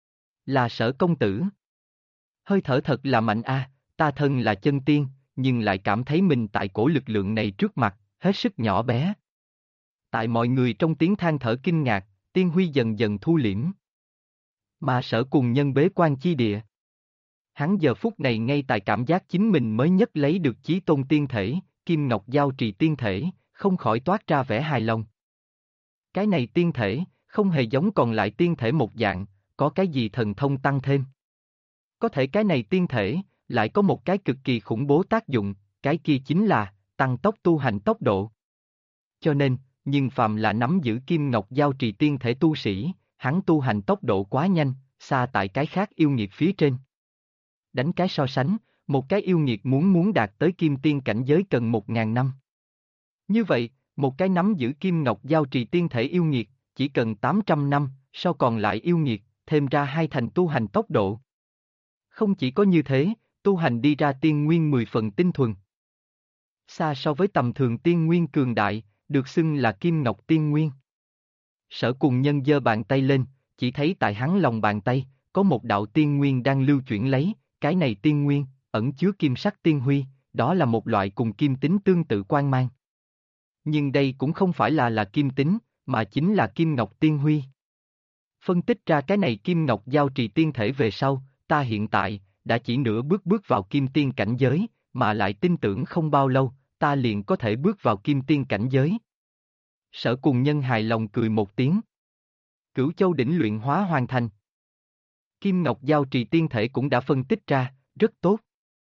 Là Sở công tử. Hơi thở thật là mạnh a, ta thân là chân tiên, nhưng lại cảm thấy mình tại cổ lực lượng này trước mặt, hết sức nhỏ bé. Tại mọi người trong tiếng than thở kinh ngạc, tiên huy dần dần thu liễm. Mà Sở Cùng Nhân bế quan chi địa. Hắn giờ phút này ngay tại cảm giác chính mình mới nhất lấy được chí tôn tiên thể, kim ngọc giao trì tiên thể, không khỏi toát ra vẻ hài lòng. Cái này tiên thể, không hề giống còn lại tiên thể một dạng, có cái gì thần thông tăng thêm. Có thể cái này tiên thể, lại có một cái cực kỳ khủng bố tác dụng, cái kia chính là, tăng tốc tu hành tốc độ. Cho nên, nhưng phàm là nắm giữ kim ngọc giao trì tiên thể tu sĩ, hắn tu hành tốc độ quá nhanh, xa tại cái khác yêu nghiệt phía trên. Đánh cái so sánh, một cái yêu nghiệt muốn đạt tới kim tiên cảnh giới cần 1000 năm. Như vậy, một cái nắm giữ kim ngọc giao trì tiên thể yêu nghiệt, chỉ cần 800 năm, sau còn lại yêu nghiệt, thêm ra hai thành tu hành tốc độ. Không chỉ có như thế, tu hành đi ra tiên nguyên 10 phần tinh thuần. Xa so với tầm thường tiên nguyên cường đại, được xưng là kim ngọc tiên nguyên. Sở Cùng Nhân giơ bàn tay lên, chỉ thấy tại hắn lòng bàn tay, có một đạo tiên nguyên đang lưu chuyển lấy, cái này tiên nguyên, ẩn chứa kim sắc tiên huy, đó là một loại cùng kim tính tương tự quang mang. Nhưng đây cũng không phải là kim tính, mà chính là kim ngọc tiên huy. Phân tích ra cái này kim ngọc giao trì tiên thể về sau, ta hiện tại, đã chỉ nửa bước vào kim tiên cảnh giới, mà lại tin tưởng không bao lâu, ta liền có thể bước vào kim tiên cảnh giới. Sở Cùng Nhân hài lòng cười một tiếng. Cửu Châu đỉnh luyện hóa hoàn thành. Kim Ngọc giao trì tiên thể cũng đã phân tích ra, rất tốt.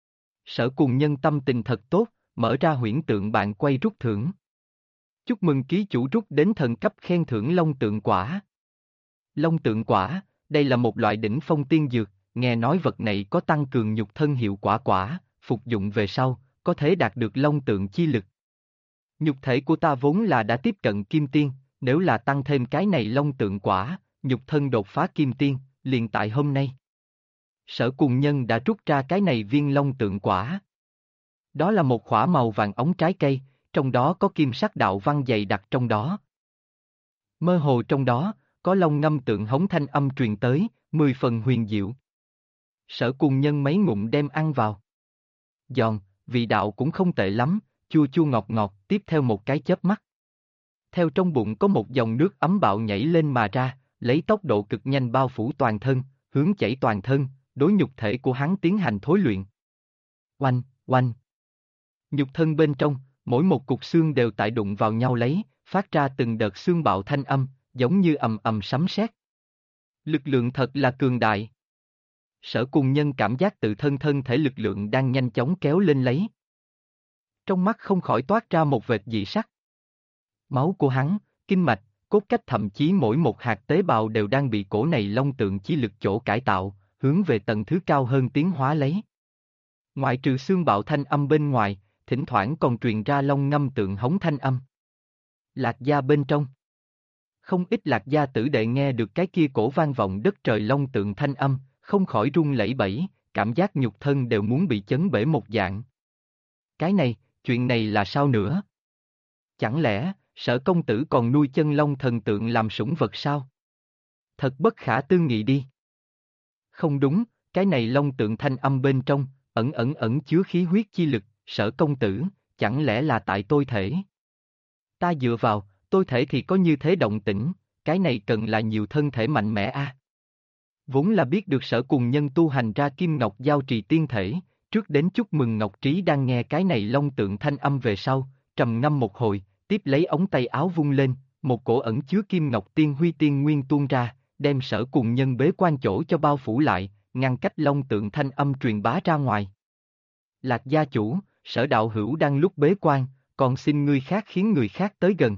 Sở Cùng Nhân tâm tình thật tốt, mở ra huyễn tượng bạn quay rút thưởng. Chúc mừng ký chủ rút đến thần cấp khen thưởng Long Tượng Quả. Long Tượng Quả, đây là một loại đỉnh phong tiên dược, nghe nói vật này có tăng cường nhục thân hiệu quả, phục dụng về sau, có thể đạt được Long Tượng chi lực. Nhục thể của ta vốn là đã tiếp cận Kim Tiên, nếu là tăng thêm cái này Long Tượng Quả, nhục thân đột phá Kim Tiên, liền tại hôm nay. Sở Cùng Nhân đã rút ra cái này viên Long Tượng Quả. Đó là một quả màu vàng óng trái cây, trong đó có kim sắc đạo văn dày đặc trong đó. Mơ hồ trong đó, có long ngâm tượng hống thanh âm truyền tới, 10 phần huyền diệu. Sở Cùng Nhân mấy ngụm đem ăn vào. Giòn, vị đạo cũng không tệ lắm, chua chua ngọt ngọt, tiếp theo một cái chớp mắt. Theo trong bụng có một dòng nước ấm bạo nhảy lên mà ra, lấy tốc độ cực nhanh bao phủ toàn thân, hướng chảy toàn thân, đối nhục thể của hắn tiến hành thối luyện. Oanh, Oanh! Nhục thân bên trong, mỗi một cục xương đều tại đụng vào nhau lấy, phát ra từng đợt xương bạo thanh âm, giống như ầm ầm sấm sét. Lực lượng thật là cường đại. Sở Cùng Nhân cảm giác tự thân thân thể lực lượng đang nhanh chóng kéo lên lấy. Trong mắt không khỏi toát ra một vệt dị sắc. Máu của hắn, kinh mạch, cốt cách thậm chí mỗi một hạt tế bào đều đang bị cổ này long tượng chi lực chỗ cải tạo, hướng về tầng thứ cao hơn tiến hóa lấy. Ngoại trừ xương bạo thanh âm bên ngoài, thỉnh thoảng còn truyền ra long ngâm tượng hống thanh âm. Lạc gia bên trong. Không ít lạc gia tử đệ nghe được cái kia cổ vang vọng đất trời long tượng thanh âm, không khỏi run lẩy bẩy, cảm giác nhục thân đều muốn bị chấn bể một dạng. Cái này, chuyện này là sao nữa? Chẳng lẽ, Sở công tử còn nuôi chân long thần tượng làm sủng vật sao? Thật bất khả tư nghị đi. Không đúng, cái này long tượng thanh âm bên trong, ẩn chứa khí huyết chi lực, Sở công tử, chẳng lẽ là tại tôi thể? Ta dựa vào, tôi thể thì có như thế động tĩnh, cái này cần là nhiều thân thể mạnh mẽ a. Vốn là biết được Sở Cùng Nhân tu hành ra Kim Ngọc Giao Trì tiên thể, trước đến chúc mừng Ngọc Trí đang nghe cái này long tượng thanh âm về sau, trầm ngâm một hồi, tiếp lấy ống tay áo vung lên, một cổ ẩn chứa Kim Ngọc Tiên Huy Tiên Nguyên tuôn ra, đem Sở Cùng Nhân bế quan chỗ cho bao phủ lại, ngăn cách long tượng thanh âm truyền bá ra ngoài. Lạc gia chủ, Sở đạo hữu đang lúc bế quan, còn xin ngươi khác khiến người khác tới gần.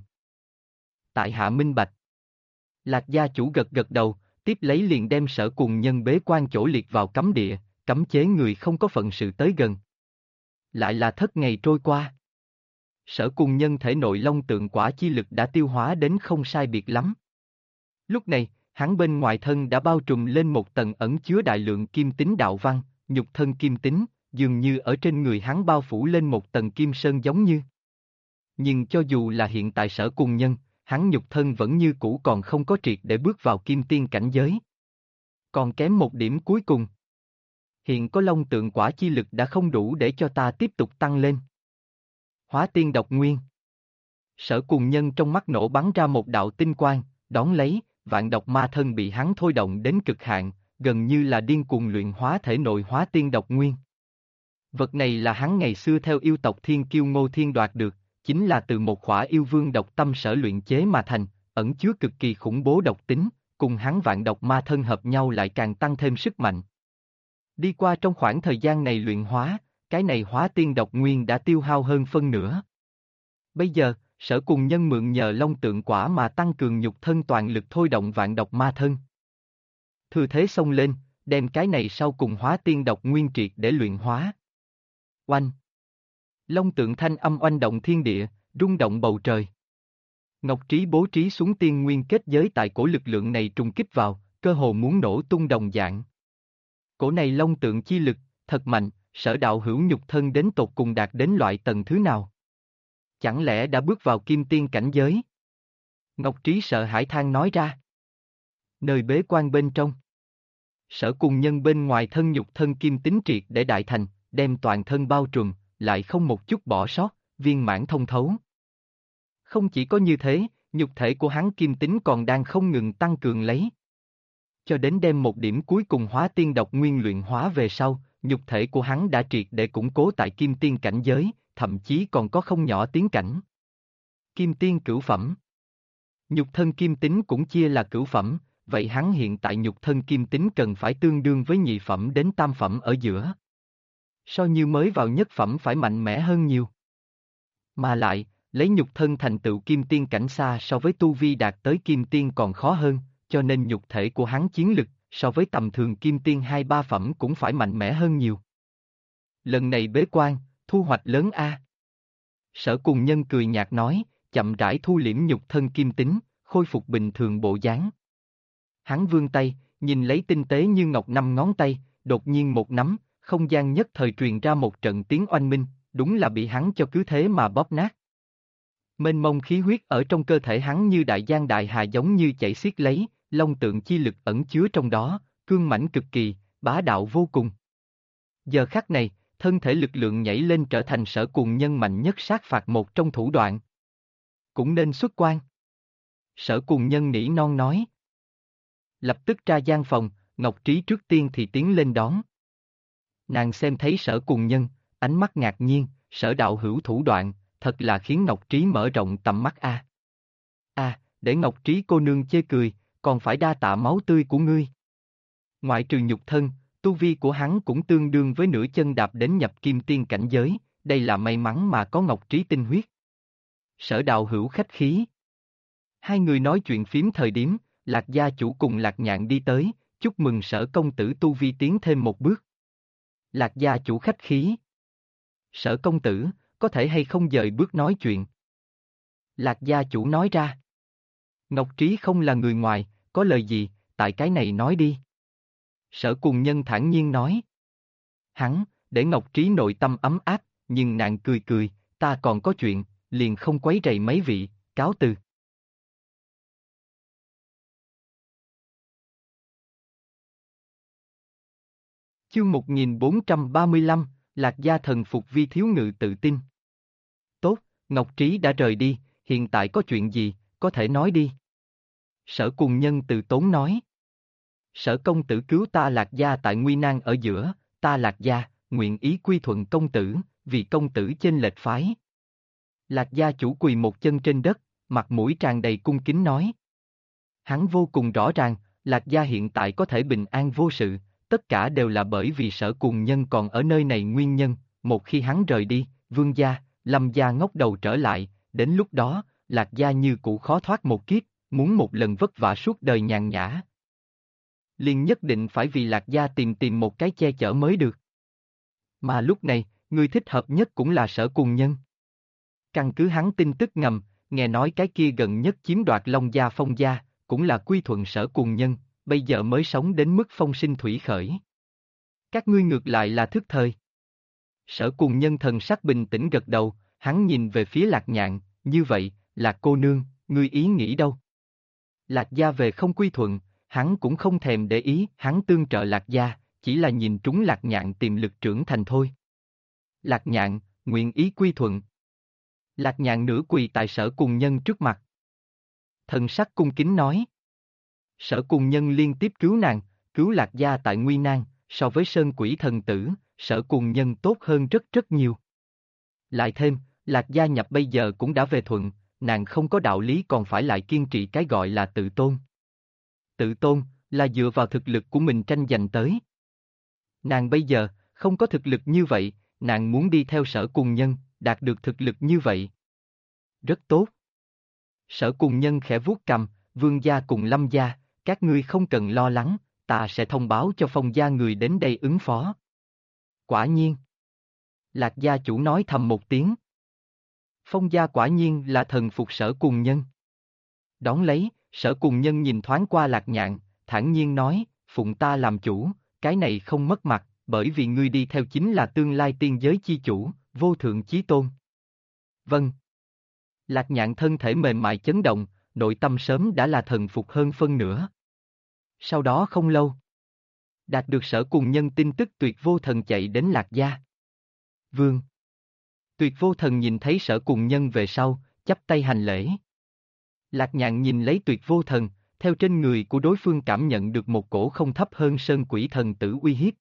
Tại hạ minh bạch. Lạc gia chủ gật gật đầu, tiếp lấy liền đem Sở Cùng Nhân bế quan chỗ liệt vào cấm địa, cấm chế người không có phận sự tới gần. Lại là thất ngày trôi qua. Sở Cùng Nhân thể nội long tượng quả chi lực đã tiêu hóa đến không sai biệt lắm. Lúc này, hắn bên ngoài thân đã bao trùm lên một tầng ẩn chứa đại lượng kim tính đạo văn, nhục thân kim tính, dường như ở trên người hắn bao phủ lên một tầng kim sơn giống như. Nhưng cho dù là hiện tại Sở Cùng Nhân, hắn nhục thân vẫn như cũ còn không có triệt để bước vào kim tiên cảnh giới. Còn kém một điểm cuối cùng. Hiện có long tượng quả chi lực đã không đủ để cho ta tiếp tục tăng lên. Hóa tiên độc nguyên. Sở Cùng Nhân trong mắt nổ bắn ra một đạo tinh quang, đón lấy, vạn độc ma thân bị hắn thôi động đến cực hạn, gần như là điên cuồng luyện hóa thể nội hóa tiên độc nguyên. Vật này là hắn ngày xưa theo yêu tộc Thiên Kiêu Ngô Thiên đoạt được, chính là từ một khỏa yêu vương độc tâm sở luyện chế mà thành, ẩn chứa cực kỳ khủng bố độc tính, cùng hắn vạn độc ma thân hợp nhau lại càng tăng thêm sức mạnh. Đi qua trong khoảng thời gian này luyện hóa, cái này hóa tiên độc nguyên đã tiêu hao hơn phân nửa. Bây giờ, Sở Cùng Nhân mượn nhờ long tượng quả mà tăng cường nhục thân toàn lực thôi động vạn độc ma thân. Thừa thế xông lên, đem cái này sau cùng hóa tiên độc nguyên triệt để luyện hóa. Oanh! Long tượng thanh âm oanh động thiên địa, rung động bầu trời. Ngọc Trí bố trí xuống tiên nguyên kết giới tại cổ lực lượng này trùng kích vào, cơ hồ muốn nổ tung đồng dạng. Cổ này long tượng chi lực, thật mạnh, Sở đạo hữu nhục thân đến tột cùng đạt đến loại tầng thứ nào? Chẳng lẽ đã bước vào kim tiên cảnh giới? Ngọc Trí sợ hãi than nói ra. Nơi bế quan bên trong. Sở Cùng Nhân bên ngoài thân nhục thân kim tính triệt để đại thành, đem toàn thân bao trùm, lại không một chút bỏ sót, viên mãn thông thấu. Không chỉ có như thế, nhục thể của hắn kim tính còn đang không ngừng tăng cường lấy. Cho đến đem một điểm cuối cùng hóa tiên độc nguyên luyện hóa về sau, nhục thể của hắn đã triệt để củng cố tại kim tiên cảnh giới, thậm chí còn có không nhỏ tiến cảnh. Kim tiên cửu phẩm. Nhục thân kim tính cũng chia là cửu phẩm, vậy hắn hiện tại nhục thân kim tính cần phải tương đương với nhị phẩm đến tam phẩm ở giữa. So như mới vào nhất phẩm phải mạnh mẽ hơn nhiều. Mà lại, lấy nhục thân thành tựu kim tiên cảnh xa so với tu vi đạt tới kim tiên còn khó hơn, cho nên nhục thể của hắn chiến lực, so với tầm thường kim tiên 2-3 phẩm cũng phải mạnh mẽ hơn nhiều. Lần này bế quan, thu hoạch lớn a. Sở Cùng Nhân cười nhạt nói, chậm rãi thu liễm nhục thân kim tính, khôi phục bình thường bộ dáng. Hắn vươn tay, nhìn lấy tinh tế như ngọc 5 ngón tay, đột nhiên một nắm, không gian nhất thời truyền ra một trận tiếng oanh minh, đúng là bị hắn cho cứ thế mà bóp nát. Mênh mông khí huyết ở trong cơ thể hắn như đại giang đại hà giống như chảy xiết lấy, long tượng chi lực ẩn chứa trong đó, cương mãnh cực kỳ, bá đạo vô cùng. Giờ khắc này, thân thể lực lượng nhảy lên trở thành Sở Cùng Nhân mạnh nhất sát phạt một trong thủ đoạn. Cũng nên xuất quan. Sở Cùng Nhân nỉ non nói. Lập tức ra gian phòng, Ngọc Trí trước tiên thì tiến lên đón. Nàng xem thấy Sở Cùng Nhân, ánh mắt ngạc nhiên, Sở đạo hữu thủ đoạn, thật là khiến Ngọc Trí mở rộng tầm mắt a. Để Ngọc Trí cô nương chê cười, còn phải đa tạ máu tươi của ngươi. Ngoại trừ nhục thân, tu vi của hắn cũng tương đương với nửa chân đạp đến nhập kim tiên cảnh giới, đây là may mắn mà có Ngọc Trí tinh huyết. Sở đạo hữu khách khí. Hai người nói chuyện phím thời điểm, Lạc gia chủ cùng Lạc Nhạn đi tới, chúc mừng Sở công tử tu vi tiến thêm một bước. Lạc gia chủ khách khí. Sở công tử, có thể hay không dời bước nói chuyện? Lạc gia chủ nói ra. Ngọc Trí không là người ngoài, có lời gì, tại cái này nói đi. Sở Cùng Nhân thản nhiên nói. Hắn, để Ngọc Trí nội tâm ấm áp, nhưng nàng cười cười, ta còn có chuyện, liền không quấy rầy mấy vị, cáo từ. Chương 1435, Lạc gia thần phục vi thiếu ngự tự tin. Tốt, Ngọc Trí đã rời đi, hiện tại có chuyện gì, có thể nói đi. Sở Cùng Nhân từ tốn nói. Sở công tử cứu ta Lạc gia tại nguy nan ở giữa, ta Lạc gia, nguyện ý quy thuận công tử, vì công tử chênh lệch phái. Lạc gia chủ quỳ một chân trên đất, mặt mũi tràn đầy cung kính nói. Hắn vô cùng rõ ràng, Lạc gia hiện tại có thể bình an vô sự, tất cả đều là bởi vì Sở Cùng Nhân còn ở nơi này nguyên nhân, một khi hắn rời đi, Vương gia, Lâm gia ngóc đầu trở lại, đến lúc đó, Lạc gia như cũ khó thoát một kiếp, muốn một lần vất vả suốt đời nhàn nhã. Liền nhất định phải vì Lạc gia tìm một cái che chở mới được. Mà lúc này, người thích hợp nhất cũng là Sở Cùng Nhân. Căn cứ hắn tin tức ngầm, nghe nói cái kia gần nhất chiếm đoạt Long gia Phong gia, cũng là quy thuận Sở Cùng Nhân, bây giờ mới sống đến mức phong sinh thủy khởi. Các ngươi ngược lại là thức thời. Sở Cùng Nhân thần sắc bình tĩnh gật đầu, hắn nhìn về phía Lạc Nhạn, như vậy, Lạc cô nương, ngươi ý nghĩ đâu? Lạc gia về không quy thuận, hắn cũng không thèm để ý, hắn tương trợ Lạc gia, chỉ là nhìn trúng Lạc Nhạn tiềm lực trưởng thành thôi. Lạc Nhạn, nguyện ý quy thuận. Lạc Nhạn nửa quỳ tại Sở Cùng Nhân trước mặt. Thần sắc cung kính nói. Sở Cùng Nhân liên tiếp cứu nàng, cứu Lạc gia tại nguy nan, so với Sơn Quỷ thần tử, Sở Cùng Nhân tốt hơn rất nhiều. Lại thêm, Lạc gia nhập bây giờ cũng đã về thuận, nàng không có đạo lý còn phải lại kiên trì cái gọi là tự tôn. Tự tôn, là dựa vào thực lực của mình tranh giành tới. Nàng bây giờ, không có thực lực như vậy, nàng muốn đi theo Sở Cùng Nhân, đạt được thực lực như vậy. Rất tốt. Sở Cùng Nhân khẽ vuốt cằm, Vương gia cùng Lâm gia, các ngươi không cần lo lắng, ta sẽ thông báo cho Phong gia người đến đây ứng phó. Quả nhiên. Lạc gia chủ nói thầm một tiếng. Phong gia quả nhiên là thần phục Sở Cùng Nhân. Đón lấy, Sở Cùng Nhân nhìn thoáng qua Lạc Nhạn, thản nhiên nói, phụng ta làm chủ, cái này không mất mặt, bởi vì ngươi đi theo chính là tương lai tiên giới chi chủ, vô thượng chí tôn. Vâng. Lạc Nhạn thân thể mềm mại chấn động, nội tâm sớm đã là thần phục hơn phân nửa. Sau đó không lâu, đạt được Sở Cùng Nhân tin tức Tuyệt Vô Thần chạy đến Lạc gia. Vương. Tuyệt Vô Thần nhìn thấy Sở Cùng Nhân về sau, chắp tay hành lễ. Lạc Nhạn nhìn lấy Tuyệt Vô Thần, theo trên người của đối phương cảm nhận được một cổ không thấp hơn Sơn Quỷ thần tử uy hiếp.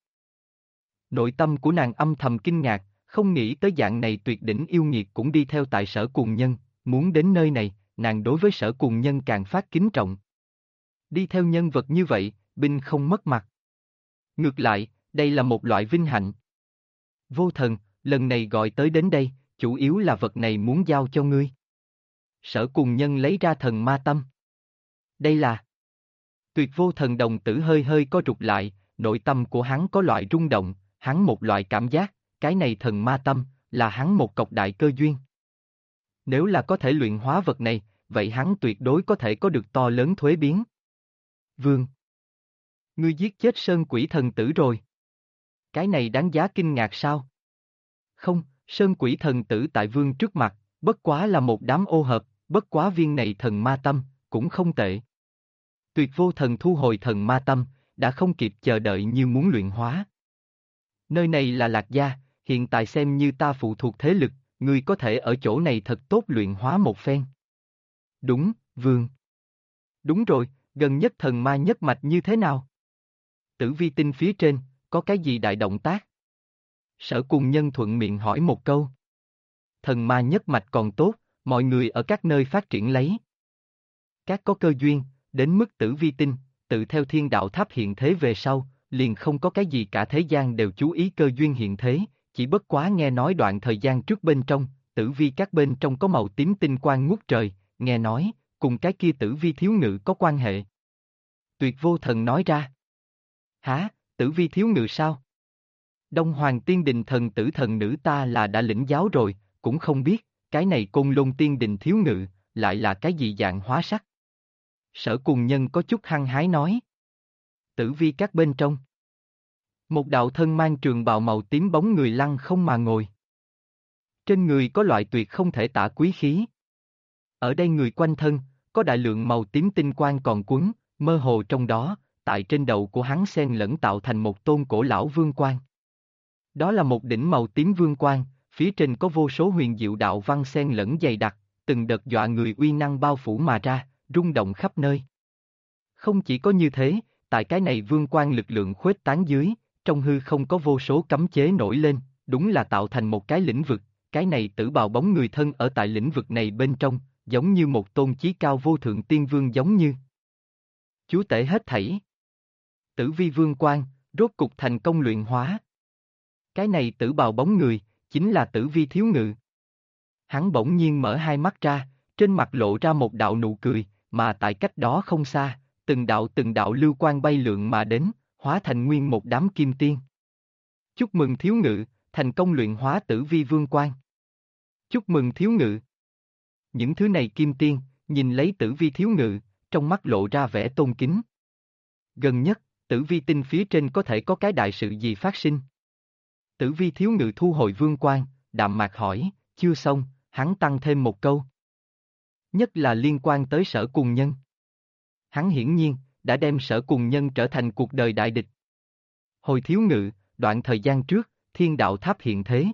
Nội tâm của nàng âm thầm kinh ngạc, không nghĩ tới dạng này tuyệt đỉnh yêu nghiệt cũng đi theo tại Sở Cùng Nhân, muốn đến nơi này, nàng đối với Sở Cùng Nhân càng phát kính trọng. Đi theo nhân vật như vậy, binh không mất mặt. Ngược lại, đây là một loại vinh hạnh. Vô Thần, lần này gọi tới đến đây, chủ yếu là vật này muốn giao cho ngươi. Sở Cùng Nhân lấy ra thần ma tâm. Đây là... Tuyệt Vô Thần đồng tử hơi hơi co rụt lại, nội tâm của hắn có loại rung động, hắn một loại cảm giác, cái này thần ma tâm, là hắn một cọc đại cơ duyên. Nếu là có thể luyện hóa vật này, vậy hắn tuyệt đối có thể có được to lớn thuế biến. Vương. Ngươi giết chết Sơn Quỷ thần tử rồi. Cái này đáng giá kinh ngạc sao? Không, Sơn Quỷ thần tử tại Vương trước mặt, bất quá là một đám ô hợp, bất quá viên này thần ma tâm, cũng không tệ. Tuyệt Vô Thần thu hồi thần ma tâm, đã không kịp chờ đợi như muốn luyện hóa. Nơi này là Lạc gia, hiện tại xem như ta phụ thuộc thế lực, ngươi có thể ở chỗ này thật tốt luyện hóa một phen. Đúng, Vương. Đúng rồi, gần nhất thần ma nhất mạch như thế nào? Tử vi tinh phía trên, có cái gì đại động tác? Sở Cùng Nhân thuận miệng hỏi một câu. Thần ma nhất mạch còn tốt, mọi người ở các nơi phát triển lấy. Các có cơ duyên, đến mức Tử Vi Tinh, tự theo thiên đạo tháp hiện thế về sau, liền không có cái gì cả thế gian đều chú ý cơ duyên hiện thế, chỉ bất quá nghe nói đoạn thời gian trước bên trong, Tử Vi các bên trong có màu tím tinh quang ngút trời, nghe nói, cùng cái kia Tử Vi thiếu ngự có quan hệ. Tuyệt Vô Thần nói ra. Hả, Tử Vi thiếu ngự sao? Đông Hoàng Tiên Đình thần tử thần nữ ta là đã lĩnh giáo rồi, cũng không biết, cái này Côn Lôn Tiên Đình thiếu ngự, lại là cái gì dạng hóa sắc. Sở Cùng Nhân có chút hăng hái nói. Tử Vi các bên trong. Một đạo thân mang trường bào màu tím bóng người lăng không mà ngồi. Trên người có loại tuyệt không thể tả quý khí. Ở đây người quanh thân, có đại lượng màu tím tinh quang còn quấn, mơ hồ trong đó, tại trên đầu của hắn xen lẫn tạo thành một tôn cổ lão vương quan. Đó là một đỉnh màu tím vương quan, phía trên có vô số huyền diệu đạo văn xen lẫn dày đặc, từng đợt dọa người uy năng bao phủ mà ra, rung động khắp nơi. Không chỉ có như thế, tại cái này vương quan lực lượng khuếch tán dưới, trong hư không có vô số cấm chế nổi lên, đúng là tạo thành một cái lĩnh vực, cái này tử bào bóng người thân ở tại lĩnh vực này bên trong, giống như một tôn chí cao vô thượng tiên vương giống như. Chúa tể hết thảy. Tử Vi vương quan, rốt cục thành công luyện hóa. Cái này tử bào bóng người, chính là Tử Vi thiếu ngự. Hắn bỗng nhiên mở hai mắt ra, trên mặt lộ ra một đạo nụ cười, mà tại cách đó không xa, từng đạo lưu quang bay lượn mà đến, hóa thành nguyên một đám kim tiên. Chúc mừng thiếu ngự, thành công luyện hóa Tử Vi vương quan. Chúc mừng thiếu ngự. Những thứ này kim tiên, nhìn lấy Tử Vi thiếu ngự, trong mắt lộ ra vẻ tôn kính. Gần nhất, Tử Vi tinh phía trên có thể có cái đại sự gì phát sinh? Tử Vi thiếu ngự thu hồi vương quan, đạm mạc hỏi, chưa xong, hắn tăng thêm một câu. Nhất là liên quan tới Sở Cùng Nhân. Hắn hiển nhiên, đã đem Sở Cùng Nhân trở thành cuộc đời đại địch. Hồi thiếu ngự, đoạn thời gian trước, thiên đạo tháp hiện thế.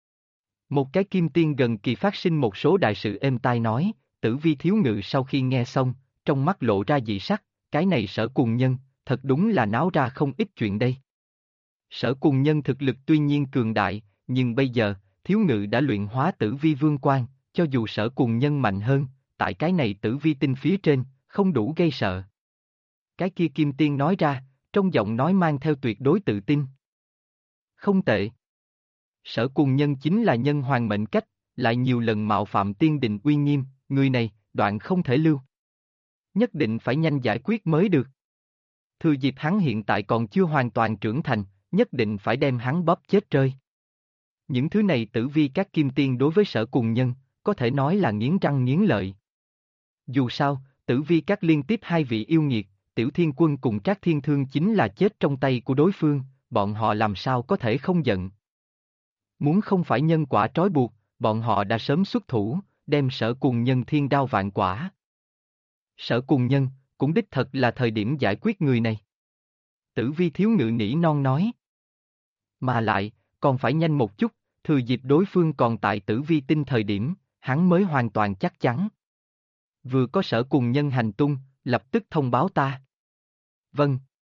Một cái kim tiên gần kỳ phát sinh một số đại sự êm tai nói, Tử Vi thiếu ngự sau khi nghe xong, trong mắt lộ ra dị sắc, cái này Sở Cùng Nhân, thật đúng là náo ra không ít chuyện đây. Sở Cùng Nhân thực lực tuy nhiên cường đại, nhưng bây giờ, thiếu ngự đã luyện hóa Tử Vi vương quan, cho dù Sở Cùng Nhân mạnh hơn, tại cái này Tử Vi tinh phía trên, không đủ gây sợ. Cái kia kim tiên nói ra, trong giọng nói mang theo tuyệt đối tự tin. Không tệ. Sở Cùng Nhân chính là nhân hoàng mệnh cách, lại nhiều lần mạo phạm tiên đình uy nghiêm, người này, đoạn không thể lưu. Nhất định phải nhanh giải quyết mới được. Thừa dịp hắn hiện tại còn chưa hoàn toàn trưởng thành, nhất định phải đem hắn bóp chết rơi. Những thứ này Tử Vi các kim tiên đối với Sở Cùng Nhân, có thể nói là nghiến răng nghiến lợi. Dù sao, Tử Vi các liên tiếp hai vị yêu nghiệt, Tiểu Thiên Quân cùng Trác Thiên Thương chính là chết trong tay của đối phương, bọn họ làm sao có thể không giận. Muốn không phải nhân quả trói buộc, bọn họ đã sớm xuất thủ, đem Sở Cùng Nhân thiên đao vạn quả. Sở Cùng Nhân, cũng đích thật là thời điểm giải quyết người này. Tử Vi thiếu ngự nỉ non nói. Mà lại, còn phải nhanh một chút, thừa dịp đối phương còn tại Tử Vi tinh thời điểm, hắn mới hoàn toàn chắc chắn. Vừa có Sở Cùng Nhân hành tung, lập tức thông báo ta. Vâng.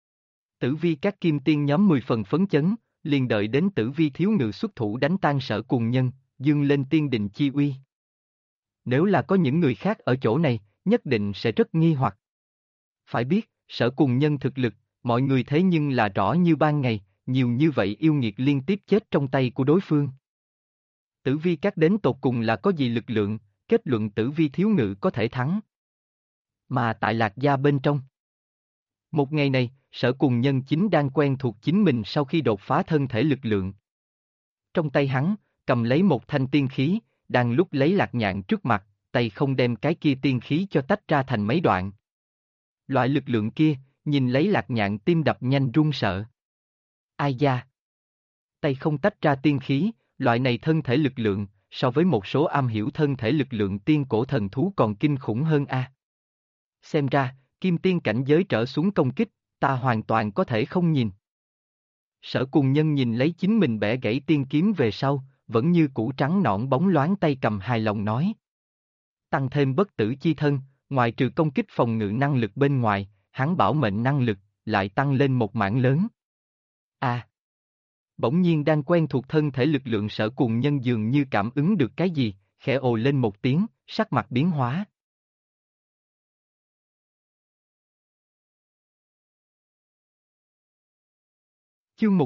Tử Vi các kim tiên nhóm 10 phần phấn chấn, liền đợi đến Tử Vi thiếu ngự xuất thủ đánh tan Sở Cùng Nhân, dương lên tiên đình chi uy. Nếu là có những người khác ở chỗ này, nhất định sẽ rất nghi hoặc. Phải biết, Sở Cùng Nhân thực lực, mọi người thấy nhưng là rõ như ban ngày, nhiều như vậy yêu nghiệt liên tiếp chết trong tay của đối phương. Tử Vi các đến tột cùng là có gì lực lượng, kết luận Tử Vi thiếu ngự có thể thắng. Mà tại Lạc Gia bên trong. Một ngày này, Sở Cùng Nhân chính đang quen thuộc chính mình sau khi đột phá thân thể lực lượng. Trong tay hắn, cầm lấy một thanh tiên khí, đang lúc lấy Lạc Nhạn trước mặt, tay không đem cái kia tiên khí cho tách ra thành mấy đoạn. Loại lực lượng kia, nhìn lấy Lạc Nhạn tim đập nhanh run sợ. Ai da? Tay không tách ra tiên khí, loại này thân thể lực lượng, so với một số am hiểu thân thể lực lượng tiên cổ thần thú còn kinh khủng hơn a. Xem ra, kim tiên cảnh giới trở xuống công kích, ta hoàn toàn có thể không nhìn. Sở Cùng Nhân nhìn lấy chính mình bẻ gãy tiên kiếm về sau, vẫn như cũ trắng nõn bóng loáng tay cầm hài lòng nói. Tăng thêm bất tử chi thân, ngoài trừ công kích phòng ngự năng lực bên ngoài, hắn bảo mệnh năng lực, lại tăng lên một mảng lớn. À! Bỗng nhiên đang quen thuộc thân thể lực lượng Sở Cùng Nhân dường như cảm ứng được cái gì, khẽ ồ lên một tiếng, sắc mặt biến hóa. Chương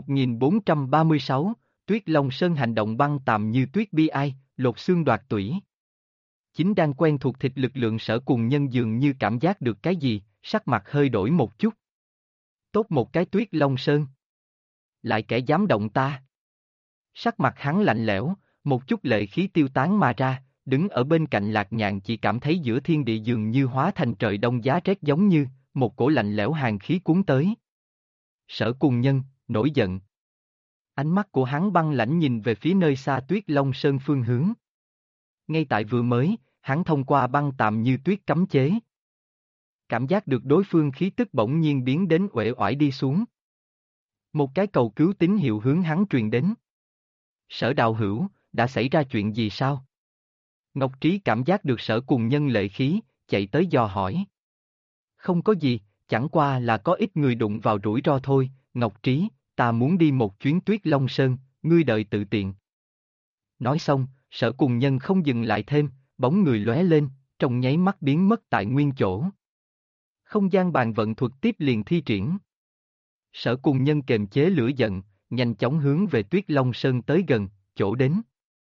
1436, Tuyết Long Sơn hành động băng tạm như tuyết bi ai, lột xương đoạt tủy. Chính đang quen thuộc thịt lực lượng Sở Cùng Nhân dường như cảm giác được cái gì, sắc mặt hơi đổi một chút. Tốt một cái Tuyết Long Sơn. Lại kẻ dám động ta. Sắc mặt hắn lạnh lẽo, một chút lệ khí tiêu tán mà ra, đứng ở bên cạnh Lạc Nhạn chỉ cảm thấy giữa thiên địa dường như hóa thành trời đông giá rét, giống như một cổ lạnh lẽo hàn khí cuốn tới. Sở Cùng Nhân nổi giận. Ánh mắt của hắn băng lãnh nhìn về phía nơi xa Tuyết Long Sơn phương hướng. Ngay tại vừa mới, hắn thông qua băng tạm như tuyết cấm chế. Cảm giác được đối phương khí tức bỗng nhiên biến đến uể oải đi xuống. Một cái cầu cứu tín hiệu hướng hắn truyền đến. Sở đạo hữu, đã xảy ra chuyện gì sao? Ngọc Trí cảm giác được Sở Cùng Nhân lệ khí, chạy tới dò hỏi. Không có gì, chẳng qua là có ít người đụng vào rủi ro thôi, Ngọc Trí, ta muốn đi một chuyến Tuyết Long Sơn, ngươi đợi tự tiện. Nói xong, Sở Cùng Nhân không dừng lại thêm, bóng người lóe lên, trong nháy mắt biến mất tại nguyên chỗ. Không gian bàn vận thuật tiếp liền thi triển. Sở Cùng Nhân kềm chế lửa giận, nhanh chóng hướng về Tuyết Long Sơn tới gần, chỗ đến.